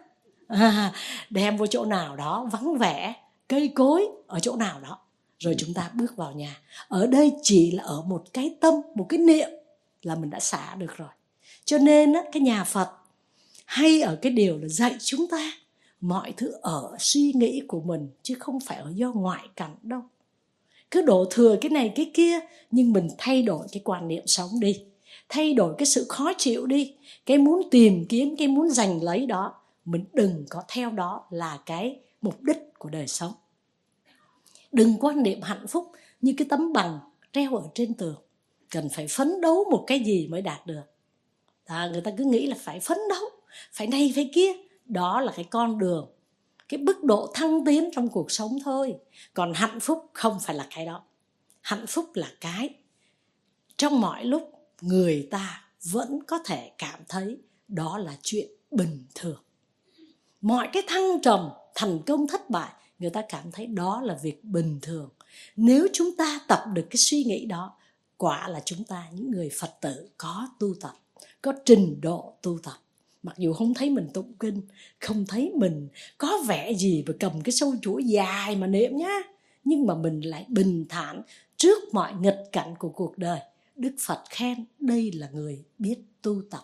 [SPEAKER 1] Đem vô chỗ nào đó vắng vẻ, cây cối, ở chỗ nào đó, rồi chúng ta bước vào nhà. Ở đây chỉ là ở một cái tâm, một cái niệm là mình đã xả được rồi. Cho nên cái nhà Phật hay ở cái điều là dạy chúng ta mọi thứ ở suy nghĩ của mình, chứ không phải ở do ngoại cảnh đâu. Cứ đổ thừa cái này cái kia, nhưng mình thay đổi cái quan niệm sống đi, thay đổi cái sự khó chịu đi, cái muốn tìm kiếm, cái muốn giành lấy đó, mình đừng có theo đó là cái mục đích của đời sống. Đừng quan niệm hạnh phúc như cái tấm bằng treo ở trên tường, cần phải phấn đấu một cái gì mới đạt được. Người ta cứ nghĩ là phải phấn đấu, phải này phải kia. Đó là cái con đường, cái mức độ thăng tiến trong cuộc sống thôi. Còn hạnh phúc không phải là cái đó. Hạnh phúc là cái trong mọi lúc người ta vẫn có thể cảm thấy đó là chuyện bình thường. Mọi cái thăng trầm, thành công thất bại, người ta cảm thấy đó là việc bình thường. Nếu chúng ta tập được cái suy nghĩ đó, quả là chúng ta những người Phật tử có tu tập, có trình độ tu tập. Mặc dù không thấy mình tụng kinh, không thấy mình có vẻ gì và cầm cái sâu chuỗi dài mà niệm nhá, nhưng mà mình lại bình thản trước mọi nghịch cảnh của cuộc đời. Đức Phật khen đây là người biết tu tập.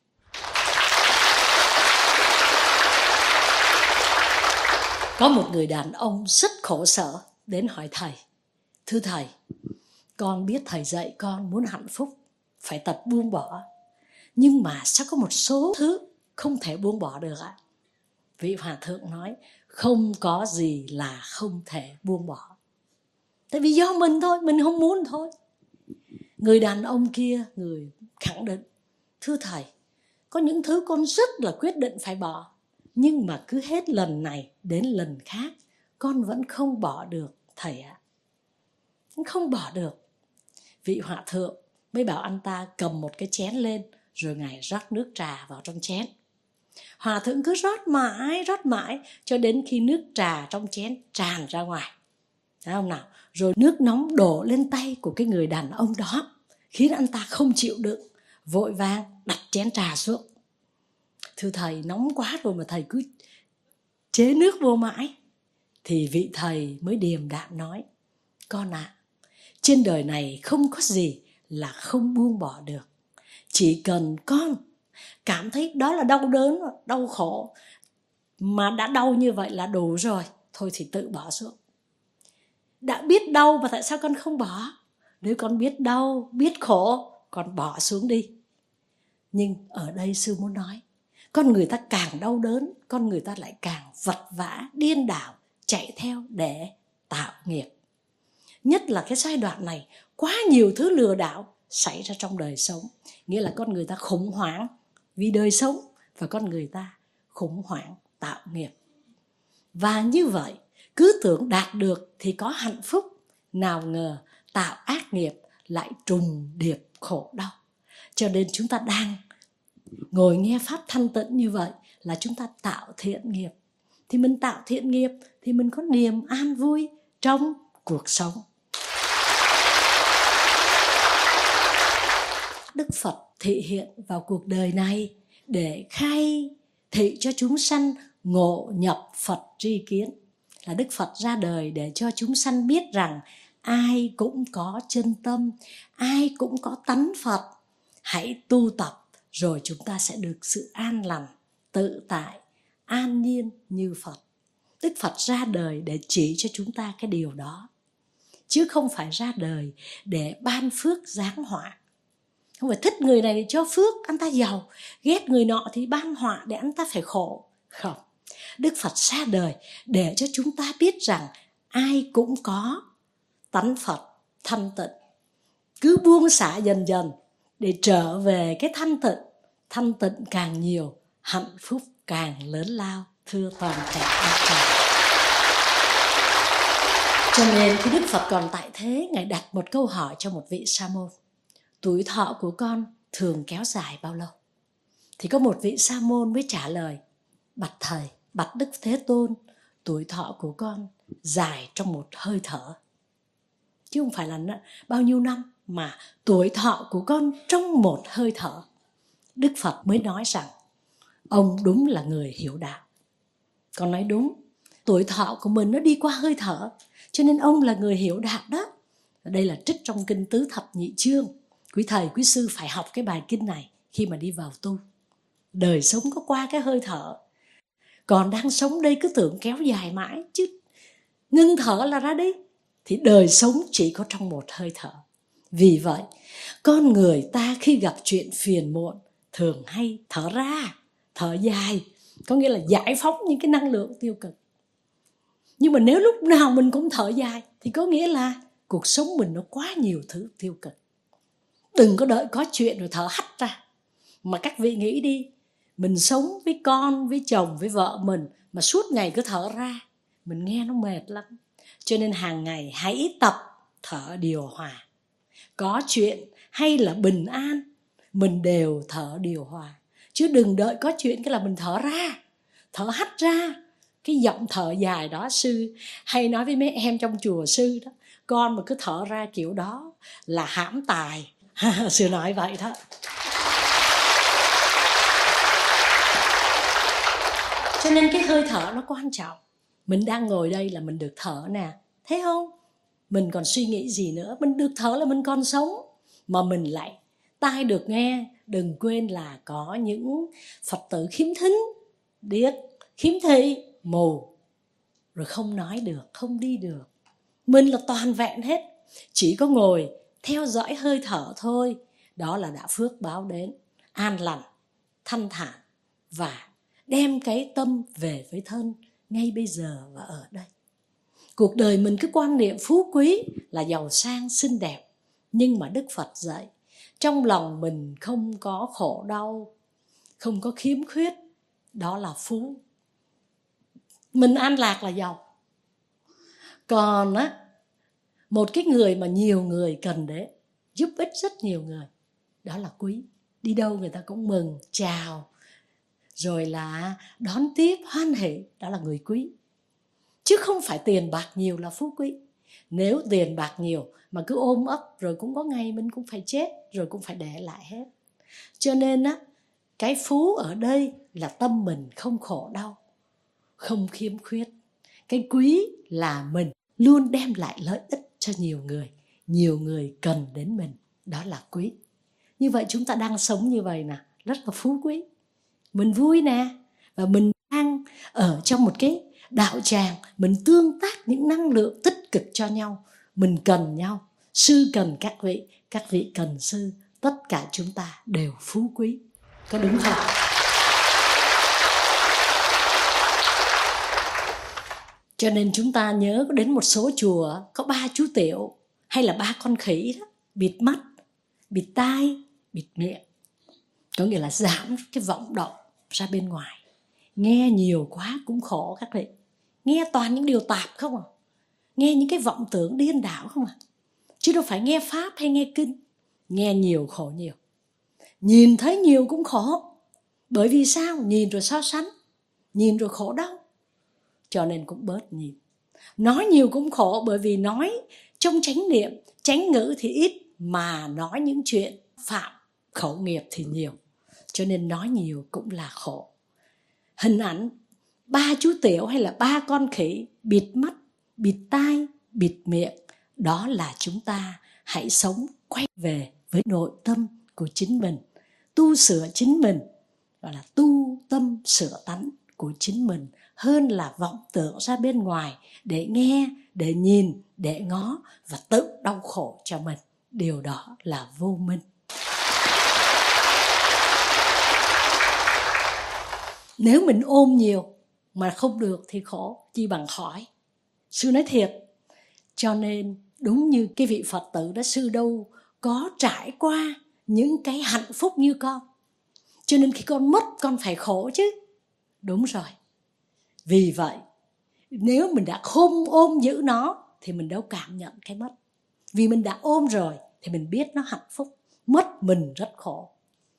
[SPEAKER 1] Có một người đàn ông rất khổ sở đến hỏi thầy: thưa thầy, con biết thầy dạy con muốn hạnh phúc phải tập buông bỏ, nhưng mà sao có một số thứ không thể buông bỏ được ạ? Vị hòa thượng nói: không có gì là không thể buông bỏ, tại vì do mình thôi, mình không muốn thôi. Người đàn ông kia, người khẳng định: thưa thầy, có những thứ con rất là quyết định phải bỏ, nhưng mà cứ hết lần này đến lần khác con vẫn không bỏ được thầy ạ. Không bỏ được. Vị hòa thượng mới bảo anh ta cầm một cái chén lên, rồi ngài rót nước trà vào trong chén. Hòa thượng cứ rót mãi cho đến khi nước trà trong chén tràn ra ngoài. Thấy không nào? Rồi nước nóng đổ lên tay của cái người đàn ông đó, khiến anh ta không chịu đựng, vội vàng đặt chén trà xuống. Thưa thầy, nóng quá rồi mà thầy cứ chế nước vô mãi. Thì vị thầy mới điềm đạm nói: con ạ, trên đời này không có gì là không buông bỏ được. Chỉ cần con cảm thấy đó là đau đớn, đau khổ, mà đã đau như vậy là đủ rồi, thôi thì tự bỏ xuống. Đã biết đau mà tại sao con không bỏ? Nếu con biết đau, biết khổ, con bỏ xuống đi. Nhưng ở đây sư muốn nói, con người ta càng đau đớn, con người ta lại càng vật vã, điên đảo, chạy theo để tạo nghiệp. Nhất là cái giai đoạn này, quá nhiều thứ lừa đảo xảy ra trong đời sống. Nghĩa là con người ta khủng hoảng vì đời sống, và con người ta khủng hoảng tạo nghiệp. Và như vậy, cứ tưởng đạt được thì có hạnh phúc, nào ngờ tạo ác nghiệp lại trùng điệp khổ đau. Cho nên chúng ta đang ngồi nghe pháp thanh tịnh như vậy là chúng ta tạo thiện nghiệp. Thì mình tạo thiện nghiệp thì mình có niềm an vui trong cuộc sống. Đức Phật thị hiện vào cuộc đời này để khai thị cho chúng sanh ngộ nhập Phật tri kiến. Là Đức Phật ra đời để cho chúng sanh biết rằng ai cũng có chân tâm, ai cũng có tánh Phật. Hãy tu tập rồi chúng ta sẽ được sự an lành, tự tại, an nhiên như Phật. Đức Phật ra đời để chỉ cho chúng ta cái điều đó, chứ không phải ra đời để ban phước giáng họa. Không phải thích người này để cho phước, anh ta giàu, ghét người nọ thì ban họa để anh ta phải khổ. Không, Đức Phật ra đời để cho chúng ta biết rằng ai cũng có tánh Phật thanh tịnh. Cứ buông xả dần dần để trở về cái thanh tịnh. Thanh tịnh càng nhiều, hạnh phúc càng lớn lao, thưa toàn thể các trời. Cho nên khi Đức Phật còn tại thế, Ngài đặt một câu hỏi cho một vị sa môn: tuổi thọ của con thường kéo dài bao lâu? Thì có một vị sa môn mới trả lời: bạch thầy, bạch Đức Thế Tôn, tuổi thọ của con dài trong một hơi thở. Chứ không phải là bao nhiêu năm, mà tuổi thọ của con trong một hơi thở. Đức Phật mới nói rằng ông đúng là người hiểu đạo. Con nói đúng, tuổi thọ của mình nó đi qua hơi thở, cho nên ông là người hiểu đạo đó. Đây là trích trong kinh Tứ Thập Nhị Chương. Quý thầy, quý sư phải học cái bài kinh này khi mà đi vào tu. Đời sống có qua cái hơi thở. Còn đang sống đây cứ tưởng kéo dài mãi, chứ ngưng thở là ra đi. Thì đời sống chỉ có trong một hơi thở. Vì vậy, con người ta khi gặp chuyện phiền muộn thường hay thở ra, thở dài, có nghĩa là giải phóng những cái năng lượng tiêu cực. Nhưng mà nếu lúc nào mình cũng thở dài thì có nghĩa là cuộc sống mình nó quá nhiều thứ tiêu cực. Đừng có đợi có chuyện rồi thở hắt ra. Mà các vị nghĩ đi, mình sống với con, với chồng, với vợ mình mà suốt ngày cứ thở ra, mình nghe nó mệt lắm. Cho nên hàng ngày hãy tập thở điều hòa. Có chuyện hay là bình an, mình đều thở điều hòa. Chứ đừng đợi có chuyện cái là mình thở ra, thở hắt ra. Cái giọng thở dài đó, sư hay nói với mấy em trong chùa sư đó, con mà cứ thở ra kiểu đó là hãm tài. Sư nói vậy đó. Cho nên cái hơi thở nó quan trọng. Mình đang ngồi đây là mình được thở nè, thấy không? Mình còn suy nghĩ gì nữa? Mình được thở là mình còn sống. Mà mình lại tai được nghe. Đừng quên là có những Phật tử khiếm thính, điếc, khiếm thị, mù, rồi không nói được, không đi được. Mình là toàn vẹn hết, chỉ có ngồi theo dõi hơi thở thôi. Đó là đã phước báo đến, an lành, thanh thản và đem cái tâm về với thân ngay bây giờ và ở đây. Cuộc đời mình cứ quan niệm phú quý là giàu sang xinh đẹp, nhưng mà Đức Phật dạy trong lòng mình không có khổ đau, không có khiếm khuyết, đó là phú. Mình an lạc là giàu. Còn á, một cái người mà nhiều người cần đấy, giúp ích rất nhiều người, đó là quý. Đi đâu người ta cũng mừng, chào, rồi là đón tiếp, hoan hỉ, đó là người quý. Chứ không phải tiền bạc nhiều là phú quý. Nếu tiền bạc nhiều mà cứ ôm ấp rồi cũng có ngày mình cũng phải chết, rồi cũng phải để lại hết. Cho nên á, cái phú ở đây là tâm mình không khổ đau, không khiếm khuyết. Cái quý là mình luôn đem lại lợi ích cho nhiều người cần đến mình, đó là quý. Như vậy chúng ta đang sống như vậy nè, rất là phú quý. Mình vui nè, và mình đang ở trong một cái đạo tràng, mình tương tác những năng lượng tích cực cho nhau. Mình cần nhau, sư cần các vị cần sư, tất cả chúng ta đều phú quý. Có đúng không? Cho nên chúng ta nhớ đến một số chùa có 3 chú tiểu hay là 3 con khỉ đó, bịt mắt, bịt tai, bịt miệng. Có nghĩa là giảm cái vọng động ra bên ngoài. Nghe nhiều quá cũng khổ các vị. Nghe toàn những điều tạp không à? Nghe những cái vọng tưởng điên đảo không à? Chứ đâu phải nghe Pháp hay nghe Kinh. Nghe nhiều khổ nhiều. Nhìn thấy nhiều cũng khổ. Bởi vì sao? Nhìn rồi so sánh, nhìn rồi khổ đau. Cho nên cũng bớt nhìn. Nói nhiều cũng khổ, bởi vì nói trong chánh niệm, chánh ngữ thì ít, mà nói những chuyện phạm khẩu nghiệp thì nhiều. Cho nên nói nhiều cũng là khổ. hình ảnh 3 chú tiểu hay là 3 con khỉ bịt mắt, bịt tai, bịt miệng. Đó là chúng ta hãy sống quay về với nội tâm của chính mình, tu sửa chính mình, gọi là tu tâm sửa tánh của chính mình, hơn là vọng tưởng ra bên ngoài để nghe, để nhìn, để ngó và tự đau khổ cho mình. Điều đó là vô minh. Nếu mình ôm nhiều mà không được thì khổ, chi bằng khỏi. Sư nói thiệt. Cho nên đúng như cái vị Phật tử đó, sư đâu có trải qua những cái hạnh phúc như con. Cho nên khi con mất con phải khổ chứ. Đúng rồi. Vì vậy, nếu mình đã không ôm giữ nó thì mình đâu cảm nhận cái mất. Vì mình đã ôm rồi thì mình biết nó hạnh phúc. Mất mình rất khổ.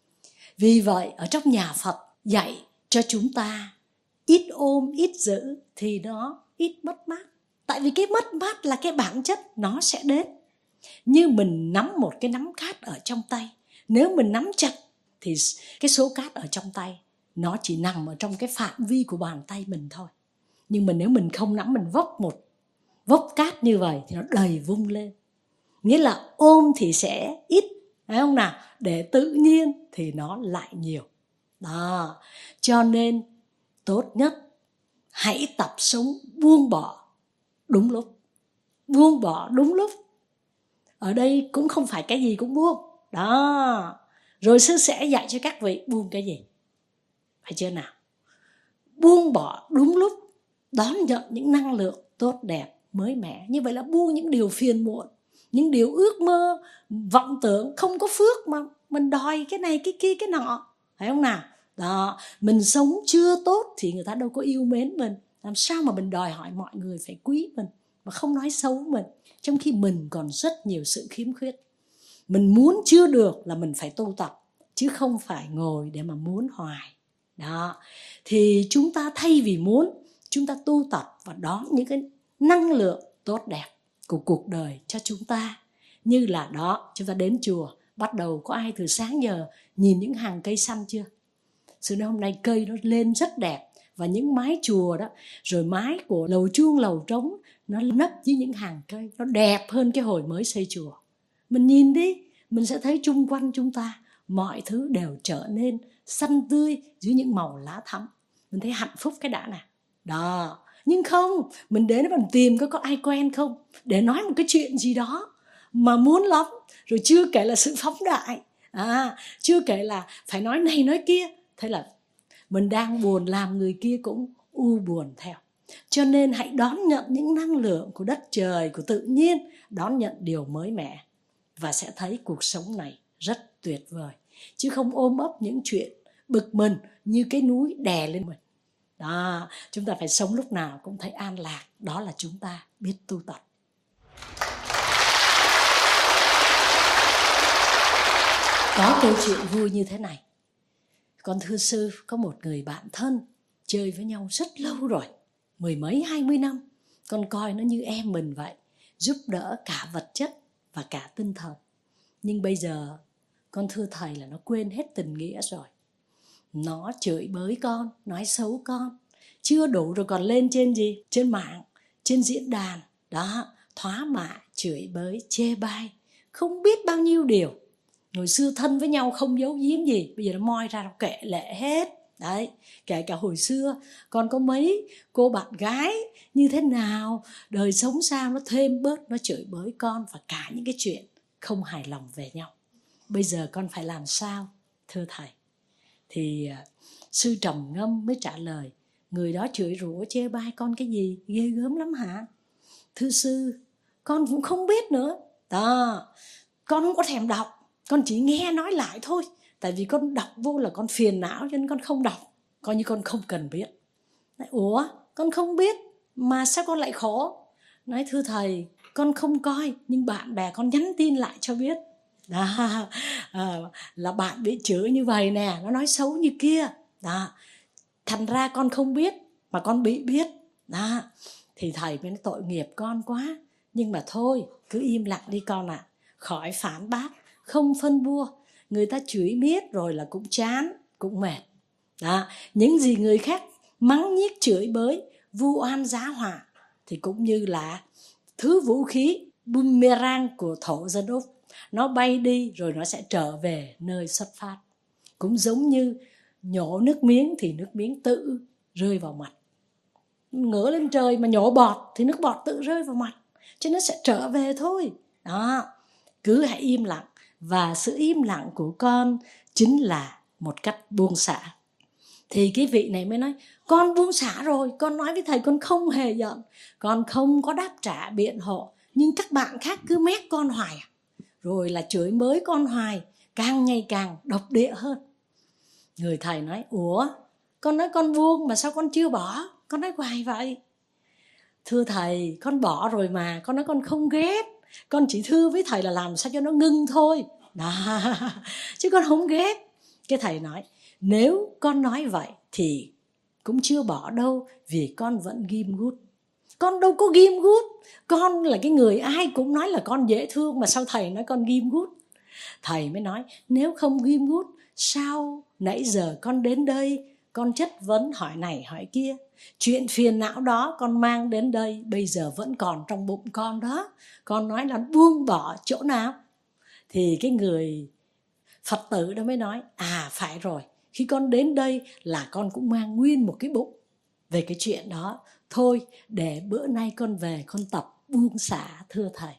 [SPEAKER 1] Vì vậy ở trong nhà Phật dạy cho chúng ta ít ôm, ít giữ thì nó ít mất mát. Tại vì cái mất mát là cái bản chất nó sẽ đến. Như mình nắm một cái nắm cát ở trong tay. Nếu mình nắm chặt thì cái số cát ở trong tay nó chỉ nằm ở trong cái phạm vi của bàn tay mình thôi. Nhưng mà nếu mình không nắm, mình vốc một vốc cát như vậy thì nó đầy vung lên. Nghĩa là ôm thì sẽ ít, phải không nào? Để tự nhiên thì nó lại nhiều. Đó. Cho nên tốt nhất hãy tập sống buông bỏ đúng lúc. Buông bỏ đúng lúc. Ở đây cũng không phải cái gì cũng buông. Đó. Rồi sư sẽ dạy cho các vị buông cái gì. Phải chưa nào? Buông bỏ đúng lúc, đón nhận những năng lượng tốt đẹp, mới mẻ. Như vậy là buông những điều phiền muộn, những điều ước mơ, vọng tưởng, không có phước mà mình đòi cái này, cái kia, cái nọ. Phải không nào? Đó, mình sống chưa tốt thì người ta đâu có yêu mến mình. Làm sao mà mình đòi hỏi mọi người phải quý mình mà không nói xấu mình, trong khi mình còn rất nhiều sự khiếm khuyết. Mình muốn chưa được là mình phải tu tập, chứ không phải ngồi để mà muốn hoài. Đó, thì chúng ta thay vì muốn, chúng ta tu tập và đón những cái năng lượng tốt đẹp của cuộc đời cho chúng ta. Như là đó, chúng ta đến chùa, bắt đầu có ai từ sáng giờ nhìn những hàng cây xanh chưa? Sự hôm nay cây nó lên rất đẹp. Và những mái chùa đó, rồi mái của lầu chuông, lầu trống, nó nấp dưới những hàng cây. Nó đẹp hơn cái hồi mới xây chùa. Mình nhìn đi, mình sẽ thấy chung quanh chúng ta mọi thứ đều trở nên xanh tươi dưới những màu lá thắm. Mình thấy hạnh phúc cái đã nè. Đó. Nhưng không, mình đến đó mình tìm có ai quen không, để nói một cái chuyện gì đó mà muốn lắm. Rồi chưa kể là sự phóng đại, chưa kể là phải nói này nói kia. Thế là mình đang buồn, làm người kia cũng u buồn theo. Cho nên hãy đón nhận những năng lượng của đất trời, của tự nhiên, đón nhận điều mới mẻ và sẽ thấy cuộc sống này rất tuyệt vời. Chứ không ôm ấp những chuyện bực mình như cái núi đè lên mình. Đó, chúng ta phải sống lúc nào cũng thấy an lạc. Đó là chúng ta biết tu tập. Có câu chuyện vui như thế này. Con thưa sư, có một người bạn thân chơi với nhau rất lâu rồi, 10 mấy 20 năm. Con coi nó như em mình vậy, giúp đỡ cả vật chất và cả tinh thần. Nhưng bây giờ con thưa thầy là nó quên hết tình nghĩa rồi. Nó chửi bới con, nói xấu con. Chưa đủ rồi còn lên trên gì? Trên mạng, trên diễn đàn. Đó, thoá mạ, chửi bới, chê bai. Không biết bao nhiêu điều. Hồi xưa thân với nhau không giấu giếm gì, bây giờ nó moi ra, nó kể lệ hết. Đấy, kể cả hồi xưa con có mấy cô bạn gái như thế nào, đời sống sao, nó thêm bớt, nó chửi bới con, và cả những cái chuyện không hài lòng về nhau. Bây giờ con phải làm sao, thưa thầy? Thì sư trầm ngâm mới trả lời, người đó chửi rủa chê bai con cái gì, ghê gớm lắm hả? Thưa sư, con cũng không biết nữa. Đó, con không có thèm đọc, con chỉ nghe nói lại thôi. Tại vì con đọc vô là con phiền não, cho nên con không đọc. Coi như con không cần biết. Nói, ủa, con không biết mà sao con lại khổ? Nói thưa thầy, con không coi, nhưng bạn bè con nhắn tin lại cho biết. Đó, là bạn bị chửi như vậy nè, nó nói xấu như kia. Đó, thành ra con không biết mà con bị biết. Đó, thì thầy mới nói tội nghiệp con quá. Nhưng mà thôi, cứ im lặng đi con ạ. Khỏi phản bác, không phân bua. Người ta chửi miết rồi là cũng chán, cũng mệt. Đó, những gì người khác mắng nhiếc chửi bới, vu oan giá họa thì cũng như là thứ vũ khí boomerang của thổ dân Úc. Nó bay đi rồi nó sẽ trở về nơi xuất phát. Cũng giống như nhổ nước miếng thì nước miếng tự rơi vào mặt. Ngửa lên trời mà nhổ bọt thì nước bọt tự rơi vào mặt, cho nó sẽ trở về thôi. Đó, cứ hãy im lặng. Và sự im lặng của con chính là một cách buông xả. Thì cái vị này mới nói, con buông xả rồi, con nói với thầy con không hề giận, con không có đáp trả biện hộ, nhưng các bạn khác cứ mét con hoài, rồi là chửi bới con hoài, càng ngày càng độc địa hơn. Người thầy nói, ủa, con nói con buông mà sao con chưa bỏ? Con nói hoài vậy. Thưa thầy, con bỏ rồi mà, con nói con không ghét, con chỉ thưa với thầy là làm sao cho nó ngưng thôi. Đó. Chứ con không ghét. Cái thầy nói, nếu con nói vậy thì cũng chưa bỏ đâu, vì con vẫn ghim gút. Con đâu có ghim gút, con là cái người ai cũng nói là con dễ thương, mà sao thầy nói con ghim gút? Thầy mới nói, nếu không ghim gút, sao nãy giờ con đến đây, con chất vấn hỏi này hỏi kia, chuyện phiền não đó con mang đến đây, bây giờ vẫn còn trong bụng con đó, con nói là buông bỏ chỗ nào? Thì cái người Phật tử đó mới nói, phải rồi, khi con đến đây là con cũng mang nguyên một cái bụng về cái chuyện đó. Thôi, để bữa nay con về con tập buông xả, thưa thầy.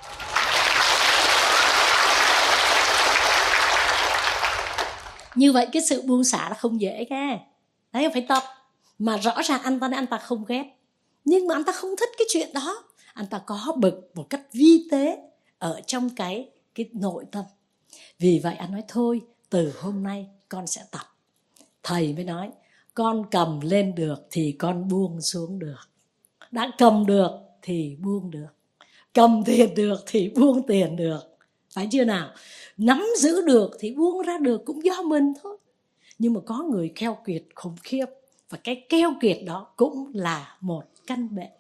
[SPEAKER 1] Như vậy cái sự buông xả là không dễ nghe. Đấy, phải tập. Mà rõ ràng anh ta không ghét, nhưng mà anh ta không thích cái chuyện đó. Anh ta có bực một cách vi tế ở trong cái nội tâm. Vì vậy anh nói, thôi, từ hôm nay con sẽ tập. Thầy mới nói, con cầm lên được thì con buông xuống được. Đã cầm được thì buông được. Cầm tiền được thì buông tiền được. Phải chưa nào? Nắm giữ được thì buông ra được, cũng do mình thôi. Nhưng mà có người keo kiệt khủng khiếp, và cái keo kiệt đó cũng là một căn bệnh.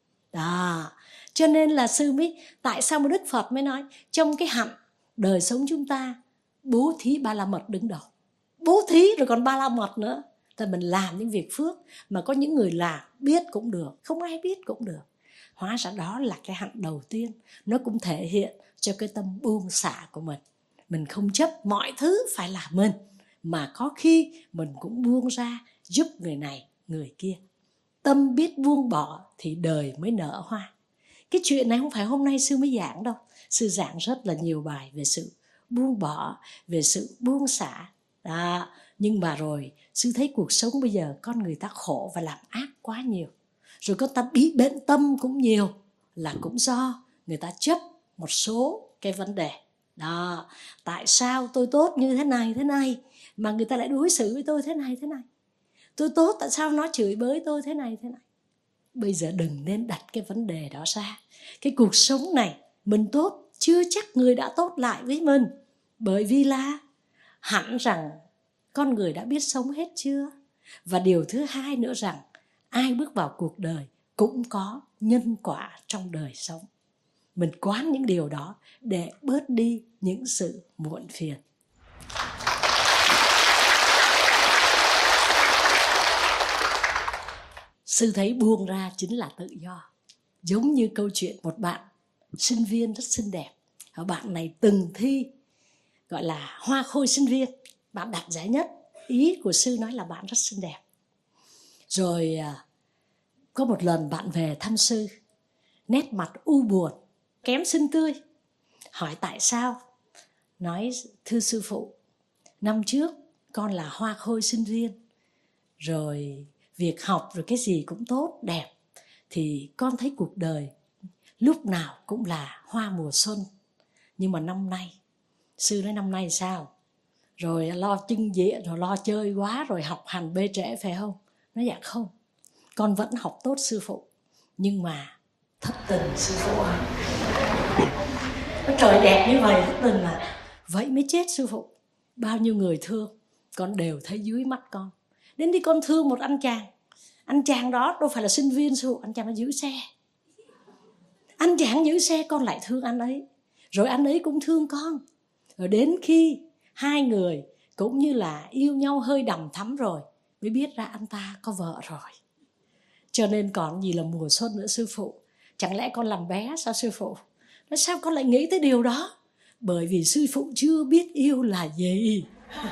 [SPEAKER 1] Đó. Cho nên là sư mới, tại sao mà Đức Phật mới nói trong cái hạnh đời sống chúng ta, bố thí ba la mật đứng đầu. Bố thí rồi còn ba la mật nữa. Tại mình làm những việc phước mà có những người làm biết cũng được, không ai biết cũng được. Hóa ra đó là cái hạnh đầu tiên. Nó cũng thể hiện cho cái tâm buông xả của mình. Mình không chấp mọi thứ phải là mình, mà có khi mình cũng buông ra giúp người này, người kia. Tâm biết buông bỏ thì đời mới nở hoa. Cái chuyện này không phải hôm nay sư mới giảng đâu. Sư giảng rất là nhiều bài về sự buông bỏ, về sự buông xả. Đó. Nhưng mà rồi sư thấy cuộc sống bây giờ con người ta khổ và làm ác quá nhiều. Rồi con ta bị bệnh tâm cũng nhiều, là cũng do người ta chấp một số cái vấn đề. Đó. Tại sao tôi tốt như thế này mà người ta lại đối xử với tôi thế này? Tôi tốt, tại sao nó chửi bới tôi thế này? Bây giờ đừng nên đặt cái vấn đề đó ra. Cái cuộc sống này mình tốt, chưa chắc người đã tốt lại với mình. Bởi vì là hẳn rằng con người đã biết sống hết chưa? Và điều thứ hai nữa rằng, ai bước vào cuộc đời cũng có nhân quả trong đời sống. Mình quán những điều đó để bớt đi những sự muộn phiền. Sư thấy buông ra chính là tự do. Giống như câu chuyện một bạn sinh viên rất xinh đẹp. Bạn này từng thi gọi là hoa khôi sinh viên, bạn đạt giải nhất. Ý của sư nói là bạn rất xinh đẹp. Rồi có một lần bạn về thăm sư, nét mặt u buồn, kém xinh tươi. Hỏi tại sao? Nói, thưa sư phụ, năm trước con là hoa khôi sinh viên, rồi việc học rồi cái gì cũng tốt đẹp, thì con thấy cuộc đời lúc nào cũng là hoa mùa xuân. Nhưng mà năm nay, sư nói năm nay sao? Rồi lo chưng diện, rồi lo chơi quá, rồi học hành bê trễ phải không? Nói dạ không, con vẫn học tốt sư phụ, nhưng mà thất tình sư phụ ơi. Trời đẹp như vậy thất tình mà. Vậy mới chết sư phụ. Bao nhiêu người thương con đều thấy dưới mắt con. Đến đi con thương một anh chàng. Anh chàng đó đâu phải là sinh viên sư phụ, anh chàng nó giữ xe. Anh chàng giữ xe, con lại thương anh ấy. Rồi anh ấy cũng thương con. Rồi đến khi hai người cũng như là yêu nhau hơi đầm thắm rồi, mới biết ra anh ta có vợ rồi. Cho nên còn gì là mùa xuân nữa sư phụ. Chẳng lẽ con làm bé sao sư phụ? Nói sao con lại nghĩ tới điều đó? Bởi vì sư phụ chưa biết yêu là gì.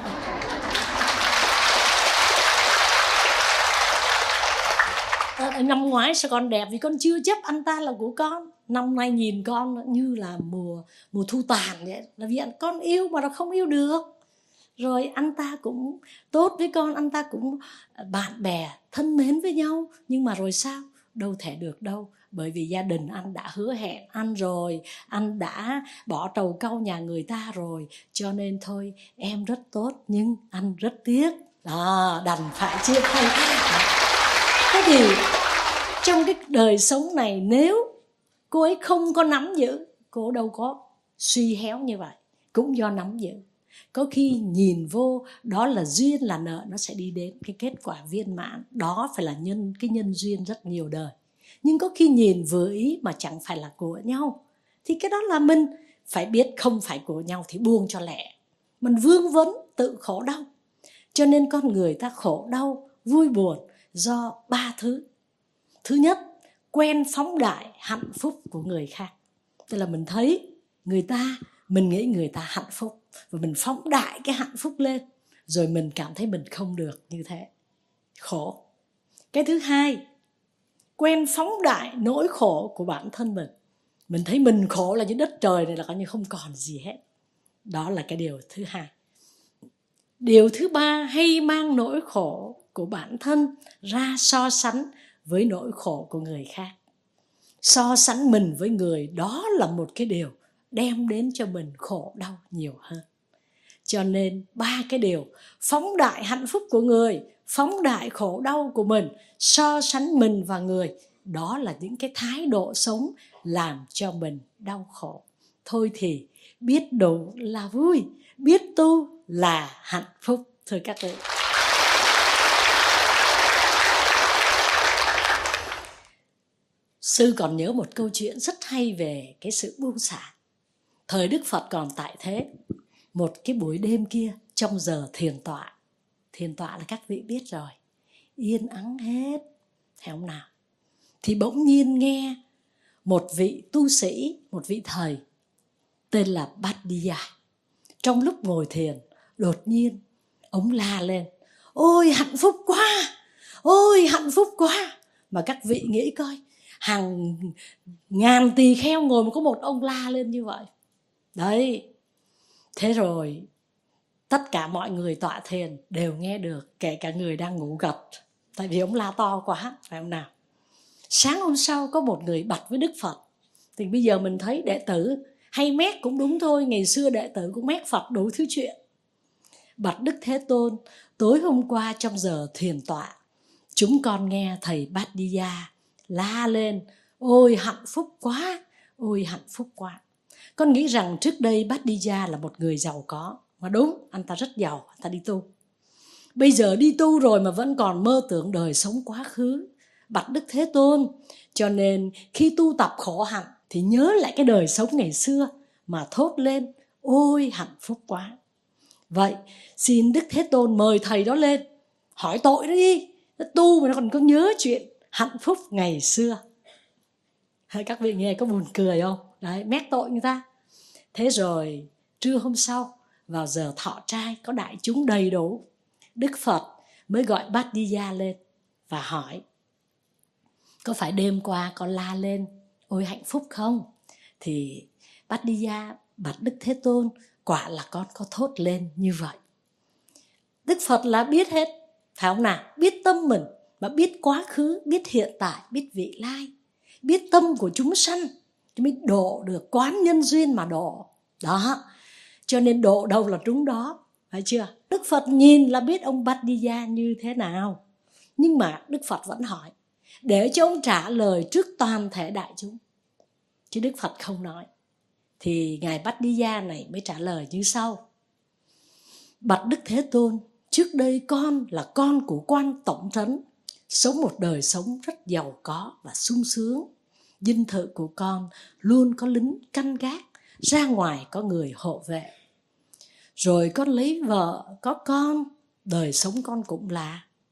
[SPEAKER 1] Năm ngoái sao con đẹp vì con chưa chấp anh ta là của con. Năm nay nhìn con như là mùa thu tàn vậy. Là vì con yêu mà nó không yêu được. Rồi anh ta cũng tốt với con, anh ta cũng bạn bè thân mến với nhau. Nhưng mà rồi sao? Đâu thể được đâu. Bởi vì gia đình anh đã hứa hẹn anh rồi, anh đã bỏ trầu cau nhà người ta rồi. Cho nên thôi, em rất tốt nhưng anh rất tiếc. Đó, đành phải chia tay. Thế thì trong cái đời sống này, nếu cô ấy không có nắm giữ, cô đâu có suy héo như vậy. Cũng do nắm giữ. Có khi nhìn vô đó là duyên là nợ, nó sẽ đi đến cái kết quả viên mãn. Đó phải là cái nhân duyên rất nhiều đời. Nhưng có khi nhìn vừa ý mà chẳng phải là của nhau, thì cái đó là mình phải biết không phải của nhau thì buông cho lẹ. Mình vương vấn tự khổ đau. Cho nên con người ta khổ đau, vui buồn do 3 thứ. Thứ nhất, quen phóng đại hạnh phúc của người khác. Tức là mình thấy người ta, mình nghĩ người ta hạnh phúc và mình phóng đại cái hạnh phúc lên, rồi mình cảm thấy mình không được như thế. Khổ. Cái thứ hai, quen phóng đại nỗi khổ của bản thân mình. Mình thấy mình khổ là như đất trời này là coi như không còn gì hết. Đó là cái điều thứ hai. Điều thứ ba, hay mang nỗi khổ của bản thân ra so sánh với nỗi khổ của người khác. So sánh mình với người, đó là một cái điều đem đến cho mình khổ đau nhiều hơn. Cho nên 3 cái điều: phóng đại hạnh phúc của người, phóng đại khổ đau của mình, so sánh mình và người. Đó là những cái thái độ sống làm cho mình đau khổ. Thôi thì biết đủ là vui, biết tu là hạnh phúc. Thưa các vị, sư còn nhớ một câu chuyện rất hay về cái sự buông xả. Thời Đức Phật còn tại thế, một cái buổi đêm kia trong giờ thiền tọa là các vị biết rồi, yên ắng hết, phải không nào? Thì bỗng nhiên nghe một vị tu sĩ, một vị thầy tên là Bhattacharya. Trong lúc ngồi thiền, đột nhiên ông la lên: ôi hạnh phúc quá, ôi hạnh phúc quá. Mà các vị nghĩ coi, hàng ngàn tỳ kheo ngồi mà có một ông la lên như vậy. Đấy, thế rồi tất cả mọi người tọa thiền đều nghe được, kể cả người đang ngủ gật. Tại vì ông la to quá, phải không nào? Sáng hôm sau có một người bạch với Đức Phật. Thì bây giờ mình thấy đệ tử hay mét cũng đúng thôi. Ngày xưa đệ tử cũng mét Phật đủ thứ chuyện. Bạch Đức Thế Tôn, tối hôm qua trong giờ thiền tọa, chúng con nghe thầy Bhattacharya la lên: ôi hạnh phúc quá, ôi hạnh phúc quá. Con nghĩ rằng trước đây Bhattacharya là một người giàu có. Mà đúng, anh ta rất giàu, anh ta đi tu. Bây giờ đi tu rồi mà vẫn còn mơ tưởng đời sống quá khứ. Bạch Đức Thế Tôn, cho nên khi tu tập khổ hạnh thì nhớ lại cái đời sống ngày xưa mà thốt lên: ôi hạnh phúc quá. Vậy xin Đức Thế Tôn mời thầy đó lên hỏi tội đó đi. Nó tu mà nó còn có nhớ chuyện hạnh phúc ngày xưa. Các vị nghe có buồn cười không? Đấy, mét tội người ta. Thế rồi trưa hôm sau, vào giờ thọ trai có đại chúng đầy đủ, Đức Phật mới gọi Bhattacharya lên và hỏi: có phải đêm qua con la lên ôi hạnh phúc không? Thì Bhattacharya bạch Đức Thế Tôn: quả là con có thốt lên như vậy. Đức Phật là biết hết, phải không nào? Biết tâm mình, mà biết quá khứ, biết hiện tại, biết vị lai, biết tâm của chúng sanh thì mới độ được, quán nhân duyên mà độ. Đó, cho nên độ đâu là trúng đó, phải chưa? Đức Phật nhìn là biết ông Bhattacharya như thế nào. Nhưng mà Đức Phật vẫn hỏi để cho ông trả lời trước toàn thể đại chúng, chứ Đức Phật không nói. Thì Ngài Bhattacharya này mới trả lời như sau: bạch Đức Thế Tôn, trước đây con là con của quan tổng trấn, sống một đời sống rất giàu có và sung sướng. Dinh thự của con luôn có lính canh gác, ra ngoài có người hộ vệ. Rồi con lấy vợ, có con, đời sống con cũng là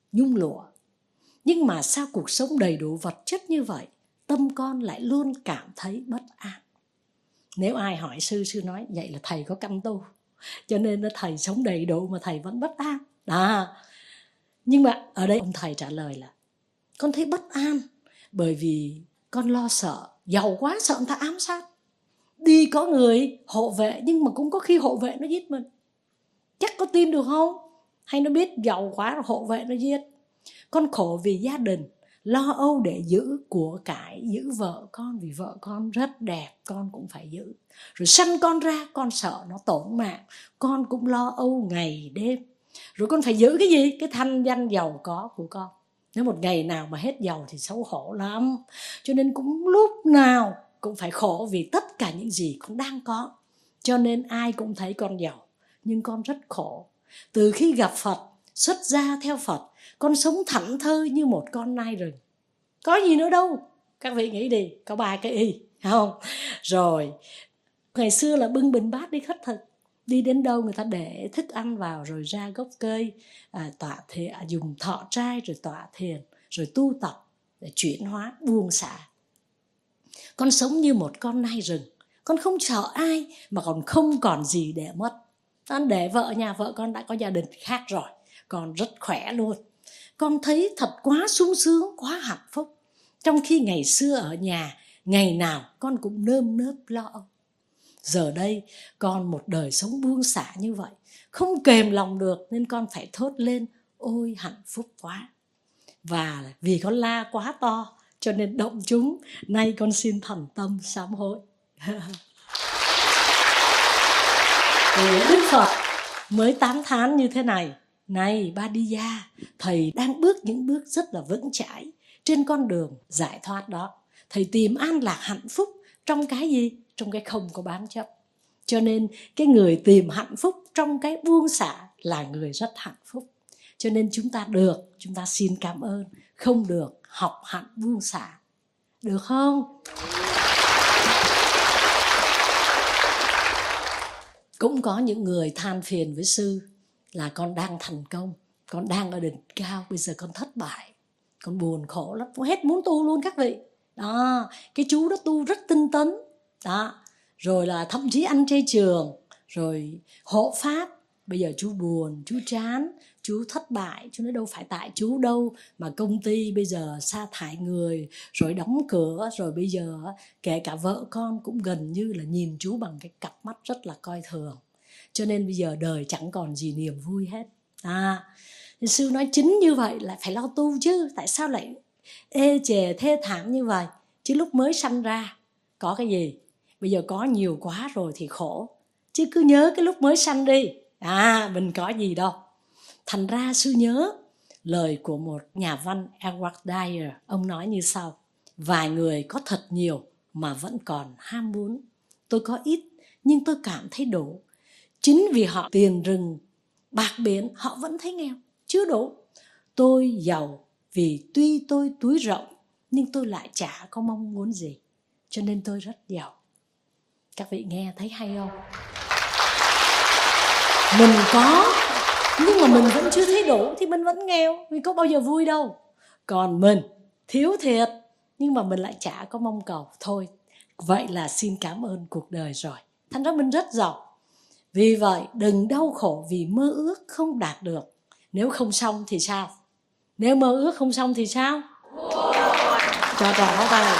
[SPEAKER 1] nhung lụa. Nhưng mà sao cuộc sống đầy đủ vật chất như vậy, tâm con lại luôn cảm thấy bất an? Nếu ai hỏi sư nói vậy là thầy có căn tu, cho nên là thầy sống đầy đủ mà thầy vẫn bất an. Nhưng mà ở đây ông thầy trả lời là con thấy bất an bởi vì con lo sợ, giàu quá sợ người ta ám sát. Đi có người hộ vệ nhưng mà cũng có khi hộ vệ nó giết mình. Chắc có tin được không? Hay nó biết giàu quá rồi hộ vệ nó giết. Con khổ vì gia đình, lo âu để giữ của cải, giữ vợ con, vì vợ con rất đẹp, con cũng phải giữ. Rồi sanh con ra, con sợ nó tổn mạng, con cũng lo âu ngày đêm. Rồi con phải giữ cái gì? Cái thanh danh giàu có của con. Nếu một ngày nào mà hết giàu thì xấu hổ lắm. Cho nên cũng lúc nào cũng phải khổ vì tất cả những gì con đang có. Cho nên ai cũng thấy con giàu, nhưng con rất khổ. Từ khi gặp Phật, xuất gia theo Phật, con sống thảnh thơi như một con nai rừng. Có gì nữa đâu. Các vị nghĩ đi, có 3 cái y, không? Rồi, ngày xưa là bưng bình bát đi khất thực. Đi đến đâu người ta để thức ăn vào, rồi ra gốc cây, tọa thiền, dùng thọ trai, rồi tọa thiền, rồi tu tập để chuyển hóa, buông xả. Con sống như một con nai rừng. Con không sợ ai mà còn không còn gì để mất. Con để vợ, nhà vợ con đã có gia đình khác rồi, con rất khỏe luôn. Con thấy thật quá sung sướng, quá hạnh phúc. Trong khi ngày xưa ở nhà, ngày nào con cũng nơm nớp lo âu. Giờ đây con một đời sống buông xả như vậy, không kềm lòng được nên con phải thốt lên: ôi hạnh phúc quá. Và vì con la quá to cho nên động chúng, nay con xin thành tâm sám hối. Đức Phật mới tán thán như thế này: này Ba Đi Gia, thầy đang bước những bước rất là vững chãi trên con đường giải thoát đó. Thầy tìm an lạc hạnh phúc trong cái gì? Trong cái không có bám chấp. Cho nên cái người tìm hạnh phúc trong cái buông xả là người rất hạnh phúc. Cho nên chúng ta được, chúng ta xin cảm ơn. Không được, học hạnh buông xả. Được không? Cũng có những người than phiền với sư là con đang thành công, con đang ở đỉnh cao, bây giờ con thất bại, con buồn khổ lắm, hết muốn tu luôn các vị. Đó, cái chú đó tu rất tinh tấn. Đó, rồi là thậm chí ăn chay trường, rồi hộ pháp. Bây giờ chú buồn, chú chán, chú thất bại. Chú nói đâu phải tại chú đâu mà công ty bây giờ sa thải người, rồi đóng cửa, rồi bây giờ kể cả vợ con cũng gần như là nhìn chú bằng cái cặp mắt rất là coi thường. Cho nên bây giờ đời chẳng còn gì niềm vui hết. Thì sư nói chính như vậy là phải lo tu chứ. Tại sao lại ê chề thê thảm như vậy? Chứ lúc mới sanh ra có cái gì? Bây giờ có nhiều quá rồi thì khổ. Chứ cứ nhớ cái lúc mới sanh đi. Mình có gì đâu. Thành ra sư nhớ lời của một nhà văn Edward Dyer. Ông nói như sau: vài người có thật nhiều mà vẫn còn ham muốn. Tôi có ít nhưng tôi cảm thấy đủ. Chính vì họ tiền rừng bạc biển, họ vẫn thấy nghèo, chưa đủ. Tôi giàu vì tuy tôi túi rộng nhưng tôi lại chả có mong muốn gì, cho nên tôi rất giàu. Các vị nghe thấy hay không? Mình có nhưng mà mình vẫn chưa thấy đủ thì mình vẫn nghèo, vì có bao giờ vui đâu. Còn mình thiếu thiệt nhưng mà mình lại chả có mong cầu. Thôi, vậy là xin cảm ơn cuộc đời rồi. Thành ra mình rất giàu. Vì vậy đừng đau khổ vì mơ ước không đạt được. Nếu không xong thì sao? Nếu mơ ước không xong thì sao? Cho trò hóa tay.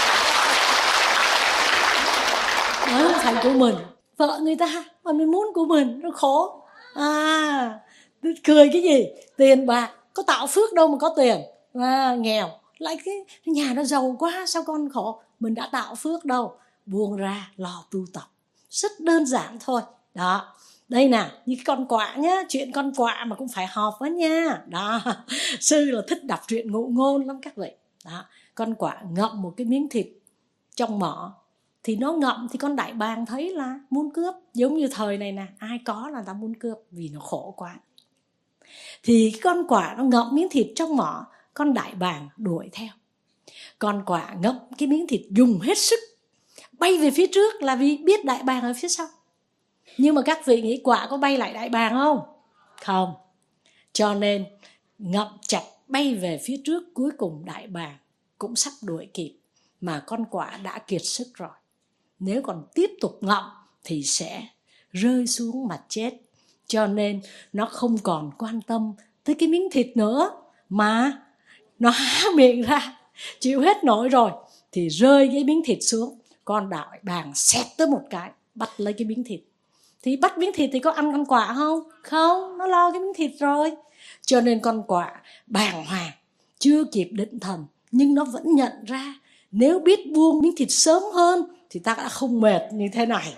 [SPEAKER 1] Đó không phải của mình. Vợ người ta mà mình muốn của mình, nó khổ. Cười cái gì? Tiền bạc, có tạo phước đâu mà có tiền. Nghèo, lại cái nhà nó giàu quá, sao con khổ? Mình đã tạo phước đâu. Buông ra, lo tu tập. Rất đơn giản thôi. Đó, đây nè, như cái con quạ nhá, chuyện con quạ mà cũng phải họp với nha. Đó, sư là thích đọc truyện ngụ ngôn lắm các vị. Đó, con quạ ngậm một cái miếng thịt trong mỏ, thì nó ngậm thì con đại bàng thấy là muốn cướp. Giống như thời này nè, ai có là ta muốn cướp vì nó khổ quá. Thì cái con quạ nó ngậm miếng thịt trong mỏ, con đại bàng đuổi theo. Con quạ ngậm cái miếng thịt dùng hết sức, bay về phía trước là vì biết đại bàng ở phía sau. Nhưng mà các vị nghĩ quạ có bay lại đại bàng không? Không. Cho nên ngậm chặt bay về phía trước. Cuối cùng đại bàng cũng sắp đuổi kịp, mà con quạ đã kiệt sức rồi. Nếu còn tiếp tục ngậm thì sẽ rơi xuống mà chết. Cho nên nó không còn quan tâm tới cái miếng thịt nữa, mà nó há miệng ra, chịu hết nổi rồi thì rơi cái miếng thịt xuống. Con đại bàng xẹt tới một cái, bắt lấy cái miếng thịt. Thì bắt miếng thịt thì có ăn con quạ không? Không, nó lo cái miếng thịt rồi. Cho nên con quạ bàng hoàng, chưa kịp định thần, nhưng nó vẫn nhận ra nếu biết buông miếng thịt sớm hơn thì ta đã không mệt như thế này.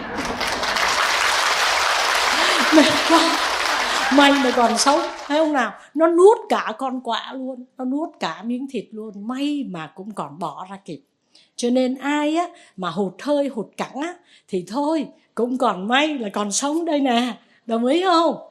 [SPEAKER 1] Mệt quá, may mà còn sống, thấy không nào? Nó nuốt cả con quạ luôn, nó nuốt cả miếng thịt luôn, may mà cũng còn bỏ ra kịp. Cho nên ai á mà hụt hơi hụt cẳng á thì thôi, cũng còn may là còn sống đây nè, đồng ý không?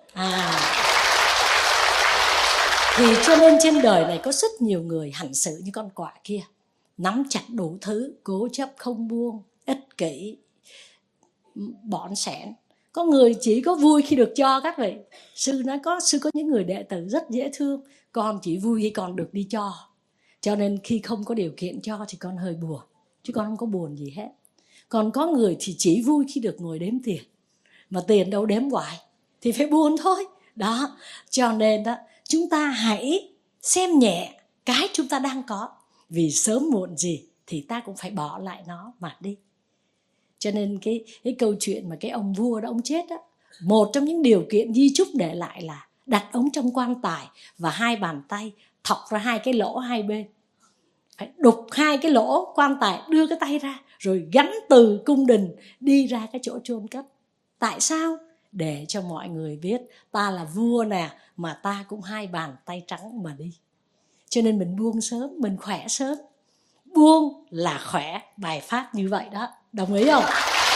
[SPEAKER 1] Thì cho nên trên đời này có rất nhiều người hành xử như con quạ kia, nắm chặt đủ thứ, cố chấp không buông, ích kỷ, bỏn sẻn. Có người chỉ có vui khi được cho các vị. Sư có những người đệ tử rất dễ thương, con chỉ vui khi con được đi cho. Cho nên khi không có điều kiện cho thì con hơi buồn, chứ con không có buồn gì hết. Còn có người thì chỉ vui khi được ngồi đếm tiền, mà tiền đâu đếm hoài thì phải buồn thôi. Đó, cho nên đó, chúng ta hãy xem nhẹ cái chúng ta đang có, vì sớm muộn gì thì ta cũng phải bỏ lại nó mà đi. Cho nên cái câu chuyện mà cái ông vua đó ông chết đó, một trong những điều kiện di chúc để lại là đặt ông trong quan tài và hai bàn tay thọc ra hai cái lỗ hai bên. Phải đục hai cái lỗ quan tài, đưa cái tay ra, rồi gắn từ cung đình đi ra cái chỗ chôn cất. Tại sao? Để cho mọi người biết ta là vua nè, mà ta cũng hai bàn tay trắng mà đi. Cho nên mình buông sớm, mình khỏe sớm. Buông là khỏe, bài pháp như vậy đó, đồng ý không?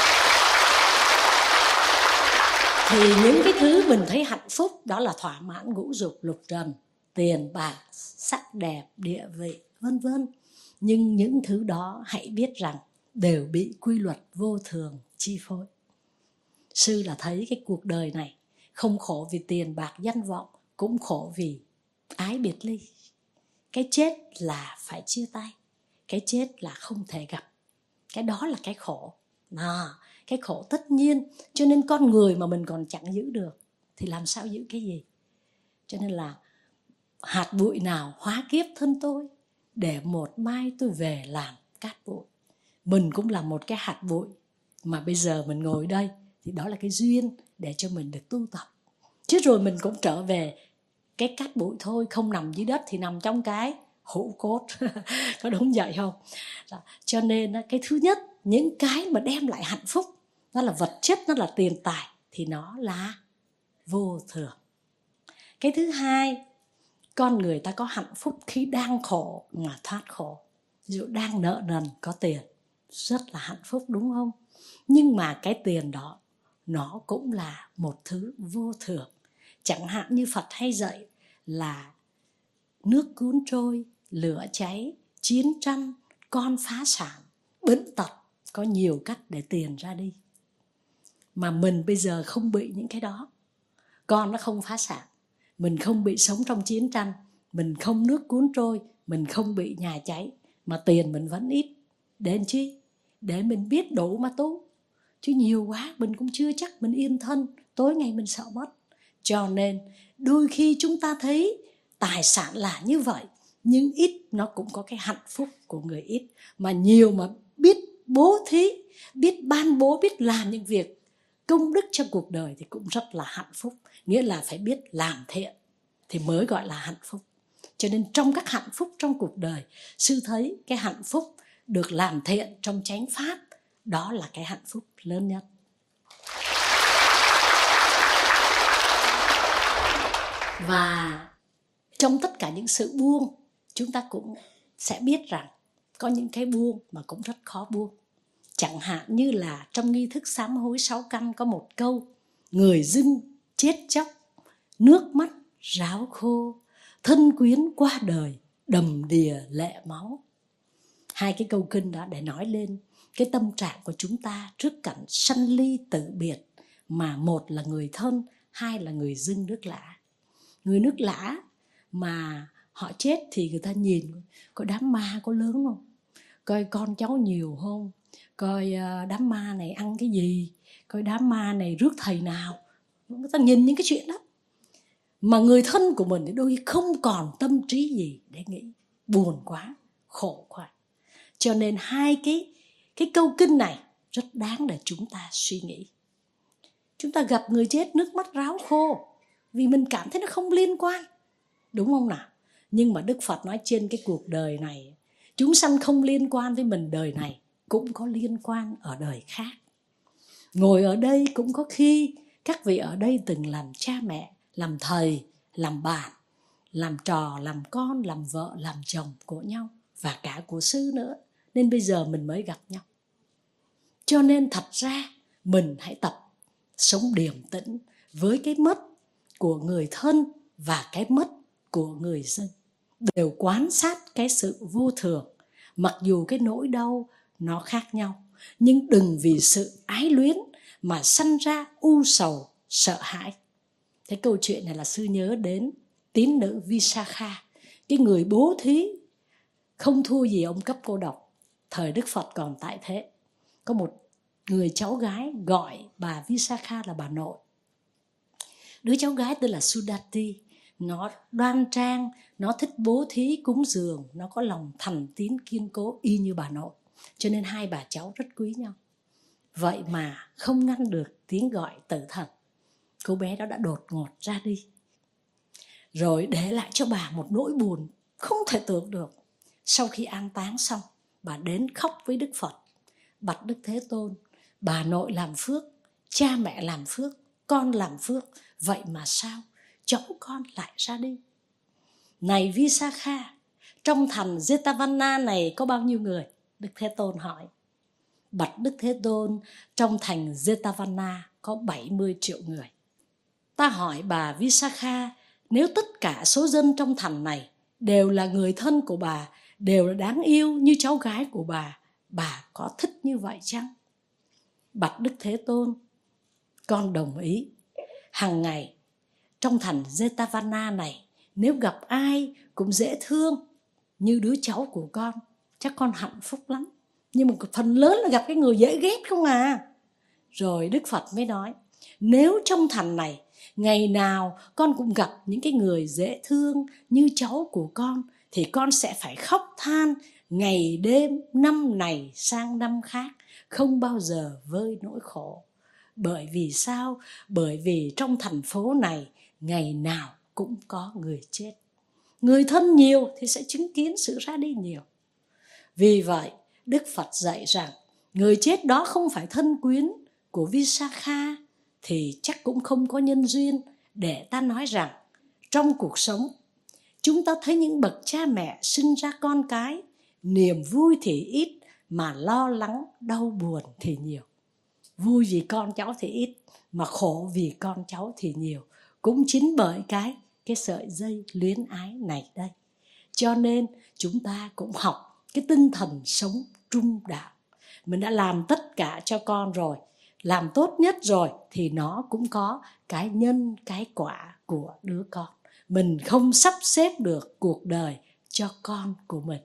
[SPEAKER 1] Thì những cái thứ mình thấy hạnh phúc đó là thỏa mãn ngũ dục lục trần, tiền bạc, sắc đẹp, địa vị, vân vân. Nhưng những thứ đó hãy biết rằng đều bị quy luật vô thường chi phối. Sư là thấy cái cuộc đời này không khổ vì tiền bạc danh vọng, cũng khổ vì ái biệt ly. Cái chết là phải chia tay, cái chết là không thể gặp. Cái đó là cái khổ. Cái khổ tất nhiên. Cho nên con người mà mình còn chẳng giữ được thì làm sao giữ cái gì? Cho nên là hạt bụi nào hóa kiếp thân tôi, để một mai tôi về làm cát bụi. Mình cũng là một cái hạt bụi, mà bây giờ mình ngồi đây thì đó là cái duyên để cho mình được tu tập. Chứ rồi mình cũng trở về cái cát bụi thôi, không nằm dưới đất thì nằm trong cái hũ cốt. Có đúng vậy không? Cho nên cái thứ nhất, những cái mà đem lại hạnh phúc, nó là vật chất, nó là tiền tài, thì nó là vô thường. Cái thứ hai, con người ta có hạnh phúc khi đang khổ mà thoát khổ. Ví dụ đang nợ nần có tiền, rất là hạnh phúc, đúng không? Nhưng mà cái tiền đó nó cũng là một thứ vô thường. Chẳng hạn như Phật hay dạy là nước cuốn trôi, lửa cháy, chiến tranh, con phá sản, bệnh tật, có nhiều cách để tiền ra đi. Mà mình bây giờ không bị những cái đó. Con nó không phá sản, mình không bị sống trong chiến tranh, mình không nước cuốn trôi, mình không bị nhà cháy, mà tiền mình vẫn ít. Để làm chi? Để mình biết đủ mà tu. Chứ nhiều quá mình cũng chưa chắc mình yên thân, tối ngày mình sợ mất. Cho nên đôi khi chúng ta thấy tài sản là như vậy, nhưng ít nó cũng có cái hạnh phúc của người ít. Mà nhiều mà biết bố thí, biết ban bố, biết làm những việc công đức trong cuộc đời thì cũng rất là hạnh phúc. Nghĩa là phải biết làm thiện thì mới gọi là hạnh phúc. Cho nên trong các hạnh phúc trong cuộc đời, sư thấy cái hạnh phúc được làm thiện trong chánh pháp, đó là cái hạnh phúc lớn nhất. Và trong tất cả những sự buông, chúng ta cũng sẽ biết rằng có những cái buông mà cũng rất khó buông. Chẳng hạn như là trong nghi thức sám hối 6 căn có một câu: người dưng chết chóc, nước mắt ráo khô, thân quyến qua đời, đầm đìa lệ máu. Hai cái câu kinh đó để nói lên cái tâm trạng của chúng ta trước cảnh sanh ly tử biệt, mà một là người thân, hai là người dưng nước lã. Người nước lã mà họ chết thì người ta nhìn coi đám ma có lớn không, coi con cháu nhiều không, coi đám ma này ăn cái gì, coi đám ma này rước thầy nào. Người ta nhìn những cái chuyện đó. Mà người thân của mình thì đôi khi không còn tâm trí gì để nghĩ. Buồn quá, khổ quá. Cho nên hai cái câu kinh này rất đáng để chúng ta suy nghĩ. Chúng ta gặp người chết nước mắt ráo khô vì mình cảm thấy nó không liên quan, đúng không nào? Nhưng mà Đức Phật nói trên cái cuộc đời này, chúng sanh không liên quan với mình đời này cũng có liên quan ở đời khác. Ngồi ở đây cũng có khi các vị ở đây từng làm cha mẹ, làm thầy, làm bạn, làm trò, làm con, làm vợ, làm chồng của nhau, và cả của sư nữa. Nên bây giờ mình mới gặp nhau. Cho nên thật ra mình hãy tập sống điềm tĩnh với cái mất của người thân và cái mất của người dân. Đều quán sát cái sự vô thường. Mặc dù cái nỗi đau nó khác nhau, nhưng đừng vì sự ái luyến mà sanh ra u sầu, sợ hãi. Cái câu chuyện này là sư nhớ đến tín nữ Visakha, cái người bố thí không thua gì ông Cấp Cô Độc. Thời Đức Phật còn tại thế, có một người cháu gái gọi bà Visakha là bà nội. Đứa cháu gái tên là Sudati. Nó đoan trang, nó thích bố thí cúng dường, nó có lòng thành tín kiên cố y như bà nội. Cho nên hai bà cháu rất quý nhau. Vậy mà không ngăn được tiếng gọi tử thần. Cô bé đó đã đột ngột ra đi, rồi để lại cho bà một nỗi buồn không thể tưởng được. Sau khi an táng xong, bà đến khóc với Đức Phật. Bạch Đức Thế Tôn, bà nội làm phước, cha mẹ làm phước, con làm phước, vậy mà sao cháu con lại ra đi? Này Visakha, trong thành Jetavana này có bao nhiêu người? Đức Thế Tôn hỏi. Bạch Đức Thế Tôn, trong thành Jetavana có 70 triệu người. Ta hỏi bà Visakha, nếu tất cả số dân trong thành này đều là người thân của bà, đều là đáng yêu như cháu gái của bà có thích như vậy chăng? Bạch Đức Thế Tôn, con đồng ý. Hằng ngày trong thành Jetavana này, nếu gặp ai cũng dễ thương như đứa cháu của con, chắc con hạnh phúc lắm. Nhưng mà phần lớn là gặp cái người dễ ghét không à. Rồi Đức Phật mới nói, nếu trong thành này ngày nào con cũng gặp những cái người dễ thương như cháu của con, thì con sẽ phải khóc than ngày đêm, năm này sang năm khác, không bao giờ vơi nỗi khổ. Bởi vì sao? Bởi vì trong thành phố này ngày nào cũng có người chết. Người thân nhiều thì sẽ chứng kiến sự ra đi nhiều. Vì vậy Đức Phật dạy rằng người chết đó không phải thân quyến của Visakha, thì chắc cũng không có nhân duyên để ta nói rằng trong cuộc sống chúng ta thấy những bậc cha mẹ sinh ra con cái, niềm vui thì ít mà lo lắng đau buồn thì nhiều. Vui vì con cháu thì ít mà khổ vì con cháu thì nhiều. Cũng chính bởi cái sợi dây luyến ái này đây. Cho nên chúng ta cũng học cái tinh thần sống trung đạo. Mình đã làm tất cả cho con rồi, làm tốt nhất rồi, thì nó cũng có cái nhân cái quả của đứa con. Mình không sắp xếp được cuộc đời cho con của mình.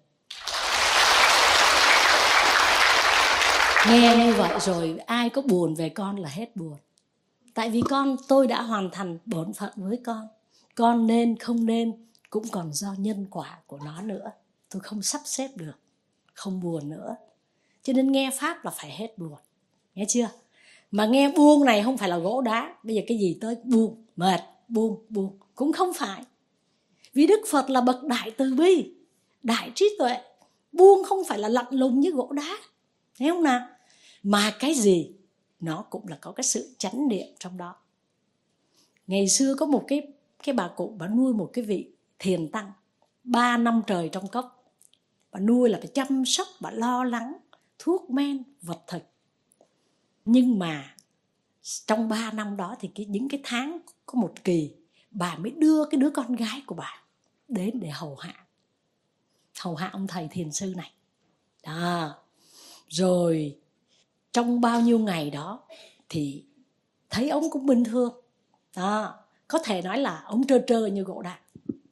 [SPEAKER 1] Nghe như vậy rồi ai có buồn về con là hết buồn. Tại vì tôi đã hoàn thành bổn phận với con. Con nên không nên cũng còn do nhân quả của nó nữa. Tôi không sắp xếp được, không buồn nữa. Cho nên nghe Pháp là phải hết buồn. Nghe chưa? Mà nghe buông này không phải là gỗ đá. Bây giờ cái gì tới buông, mệt, buông. Cũng không phải. Vì Đức Phật là bậc đại từ bi, đại trí tuệ. Buông không phải là lạnh lùng như gỗ đá. Thấy không nào? Mà cái gì nó cũng là có cái sự chánh niệm trong đó. Ngày xưa có một cái bà cụ, bà nuôi một cái vị thiền tăng 3 năm trời trong cốc. Bà nuôi là phải chăm sóc, bà lo lắng thuốc men, vật thực. Nhưng mà trong 3 năm đó thì những cái tháng có một kỳ, bà mới đưa cái đứa con gái của bà đến để hầu hạ ông thầy thiền sư này. Đó. Rồi trong bao nhiêu ngày đó thì thấy ông cũng bình thường. Đó. Có thể nói là ông trơ như gỗ đá.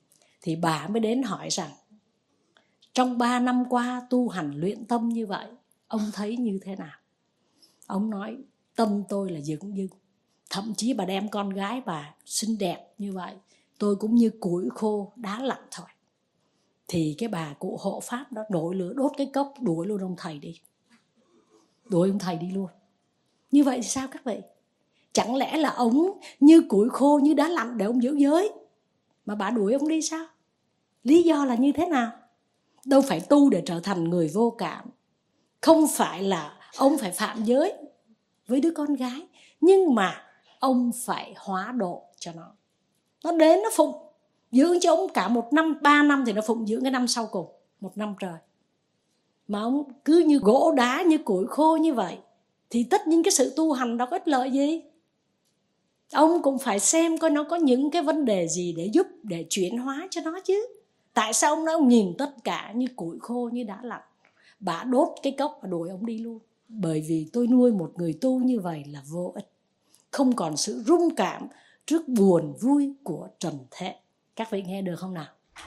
[SPEAKER 1] Thì bà mới đến hỏi rằng trong 3 năm qua tu hành luyện tâm như vậy, ông thấy như thế nào? Ông nói tâm tôi là dửng dưng. Thậm chí bà đem con gái bà xinh đẹp như vậy, tôi cũng như củi khô đá lạnh thôi. Thì cái bà cụ hộ pháp đó nổi lửa đốt cái cốc, đuổi luôn ông thầy đi. Đuổi ông thầy đi luôn. Như vậy thì sao các vị? Chẳng lẽ là ông như củi khô, như đá lạnh để ông giữ giới, mà bà đuổi ông đi sao? Lý do là như thế nào? Đâu phải tu để trở thành người vô cảm. Không phải là ông phải phạm giới với đứa con gái, nhưng mà ông phải hóa độ cho nó. Nó đến nó phụng dưỡng cho ông cả 1 năm, 3 năm thì nó phụng dưỡng cái năm sau cùng 1 năm trời. Mà ông cứ như gỗ đá, như củi khô như vậy, thì tất nhiên cái sự tu hành đó có ích lợi gì? Ông cũng phải xem coi nó có những cái vấn đề gì để giúp, để chuyển hóa cho nó chứ. Tại sao ông nói ông nhìn tất cả như củi khô, như đá lạnh? Bà đốt cái cốc và đuổi ông đi luôn. Bởi vì tôi nuôi một người tu như vậy là vô ích, không còn sự rung cảm trước buồn vui của trần thế. Các vị nghe được không nào?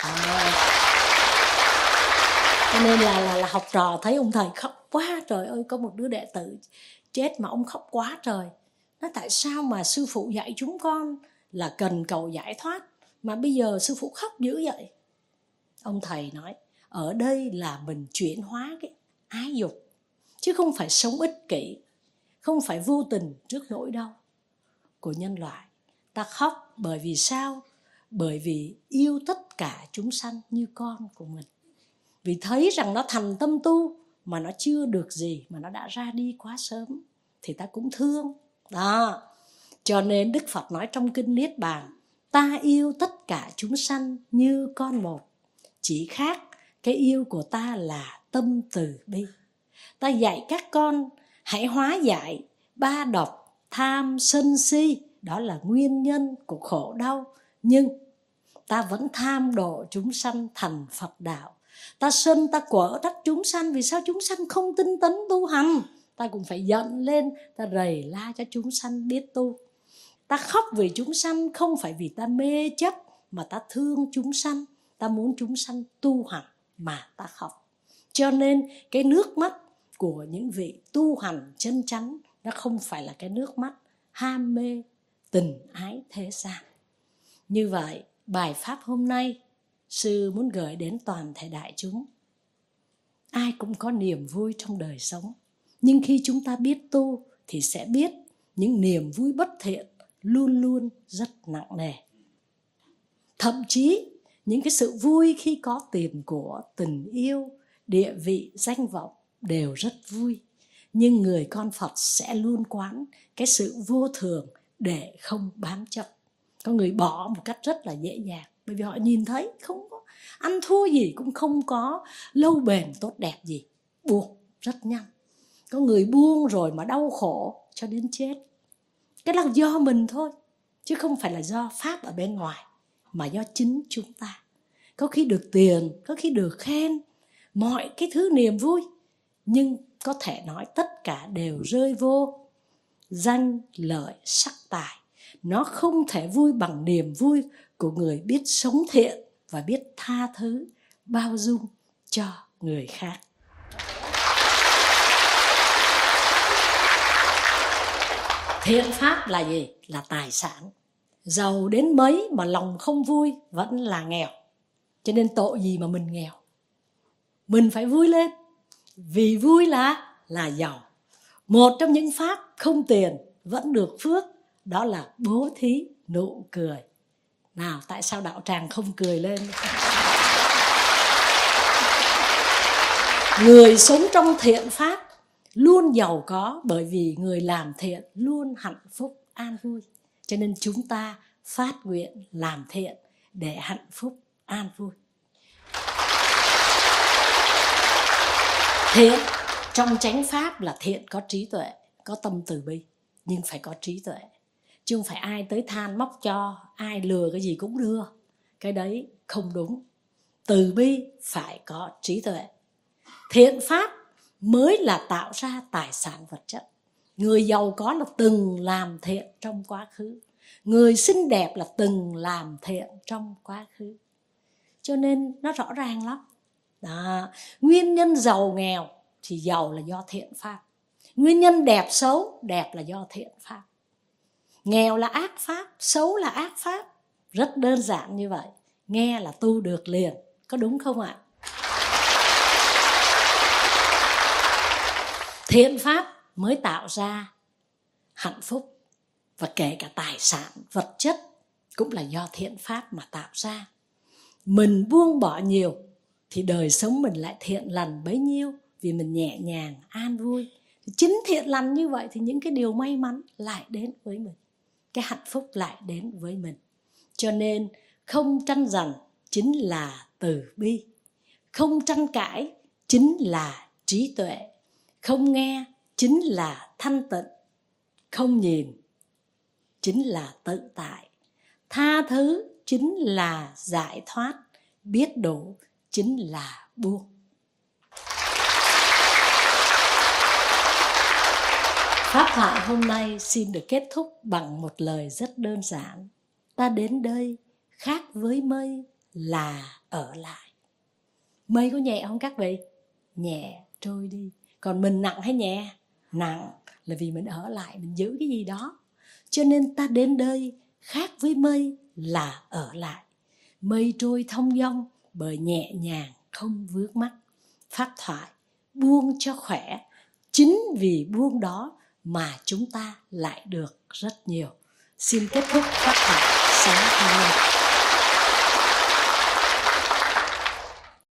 [SPEAKER 1] Cho nên là học trò thấy ông thầy khóc quá trời ơi. Có một đứa đệ tử chết mà ông khóc quá trời. Nói tại sao mà sư phụ dạy chúng con là cần cầu giải thoát, mà bây giờ sư phụ khóc dữ vậy? Ông thầy nói ở đây là mình chuyển hóa cái ái dục, chứ không phải sống ích kỷ, không phải vô tình trước nỗi đau của nhân loại. Ta khóc bởi vì sao? Bởi vì yêu tất cả chúng sanh như con của mình. Vì thấy rằng nó thành tâm tu mà nó chưa được gì, mà nó đã ra đi quá sớm, thì ta cũng thương. Đó. Cho nên Đức Phật nói trong Kinh Niết Bàn, ta yêu tất cả chúng sanh như con một. Chỉ khác cái yêu của ta là tâm từ bi. Ta dạy các con hãy hóa giải 3 độc, tham, sân, si. Đó là nguyên nhân của khổ đau. Nhưng ta vẫn tham độ chúng sanh thành Phật đạo. Ta sân, ta quở trách chúng sanh. Vì sao chúng sanh không tinh tấn tu hành? Ta cũng phải giận lên, ta rầy la cho chúng sanh biết tu. Ta khóc vì chúng sanh không phải vì ta mê chấp, mà ta thương chúng sanh. Ta muốn chúng sanh tu hành mà ta khóc. Cho nên cái nước mắt của những vị tu hành chân chánh, nó không phải là cái nước mắt ham mê tình ái thế gian. Như vậy, bài pháp hôm nay sư muốn gửi đến toàn thể đại chúng. Ai cũng có niềm vui trong đời sống, nhưng khi chúng ta biết tu thì sẽ biết những niềm vui bất thiện luôn luôn rất nặng nề. Thậm chí những cái sự vui khi có tiền của, tình yêu, địa vị, danh vọng đều rất vui. Nhưng người con Phật sẽ luôn quán cái sự vô thường để không bám chấp. Có người bỏ một cách rất là dễ dàng, bởi vì họ nhìn thấy không có ăn thua gì, cũng không có lâu bền tốt đẹp gì, buông rất nhanh. Có người buông rồi mà đau khổ cho đến chết. Cái là do mình thôi, chứ không phải là do pháp ở bên ngoài, mà do chính chúng ta. Có khi được tiền, có khi được khen, mọi cái thứ niềm vui, nhưng có thể nói tất cả đều rơi vô danh lợi sắc tài. Nó không thể vui bằng niềm vui của người biết sống thiện và biết tha thứ, bao dung cho người khác. Thiện pháp là gì? Là tài sản. Giàu đến mấy mà lòng không vui vẫn là nghèo. Cho nên tội gì mà mình nghèo. Mình phải vui lên, vì vui là giàu. Một trong những pháp không tiền vẫn được phước, đó là bố thí nụ cười. Nào, tại sao đạo tràng không cười lên? Người sống trong thiện pháp luôn giàu có, bởi vì người làm thiện luôn hạnh phúc, an vui. Cho nên chúng ta phát nguyện làm thiện để hạnh phúc, an vui. Thiện trong chánh pháp là thiện có trí tuệ, có tâm từ bi, nhưng phải có trí tuệ. Chứ không phải ai tới than móc cho, ai lừa cái gì cũng đưa. Cái đấy không đúng. Từ bi phải có trí tuệ. Thiện pháp mới là tạo ra tài sản vật chất. Người giàu có là từng làm thiện trong quá khứ. Người xinh đẹp là từng làm thiện trong quá khứ. cho nên nó rõ ràng lắm. Đó. Nguyên nhân giàu nghèo thì giàu là do thiện pháp. Nguyên nhân đẹp xấu, đẹp là do thiện pháp. Nghèo là ác pháp, xấu là ác pháp. Rất đơn giản như vậy. Nghe là tu được liền. Có đúng không ạ? Thiện pháp mới tạo ra hạnh phúc. Và kể cả tài sản, vật chất cũng là do thiện pháp mà tạo ra. Mình buông bỏ nhiều thì đời sống mình lại thiện lành bấy nhiêu, vì mình nhẹ nhàng, an vui. Chính thiện lành như vậy thì những cái điều may mắn lại đến với mình, cái hạnh phúc lại đến với mình. Cho nên không tranh giành chính là từ bi, không tranh cãi chính là trí tuệ, không nghe chính là thanh tịnh, không nhìn chính là tự tại, tha thứ chính là giải thoát, biết đủ chính là buông. Pháp thoại hôm nay xin được kết thúc bằng một lời rất đơn giản. Ta đến đây khác với mây là ở lại. Mây có nhẹ không các vị? Nhẹ trôi đi. Còn mình nặng hay nhẹ? Nặng là vì mình ở lại, mình giữ cái gì đó. Cho nên ta đến đây khác với mây là ở lại. Mây trôi thông dong bởi nhẹ nhàng không vướng mắc. Pháp thoại buông cho khỏe. Chính vì buông đó mà chúng ta lại được rất nhiều. Xin kết thúc pháp thoại sáng hôm nay.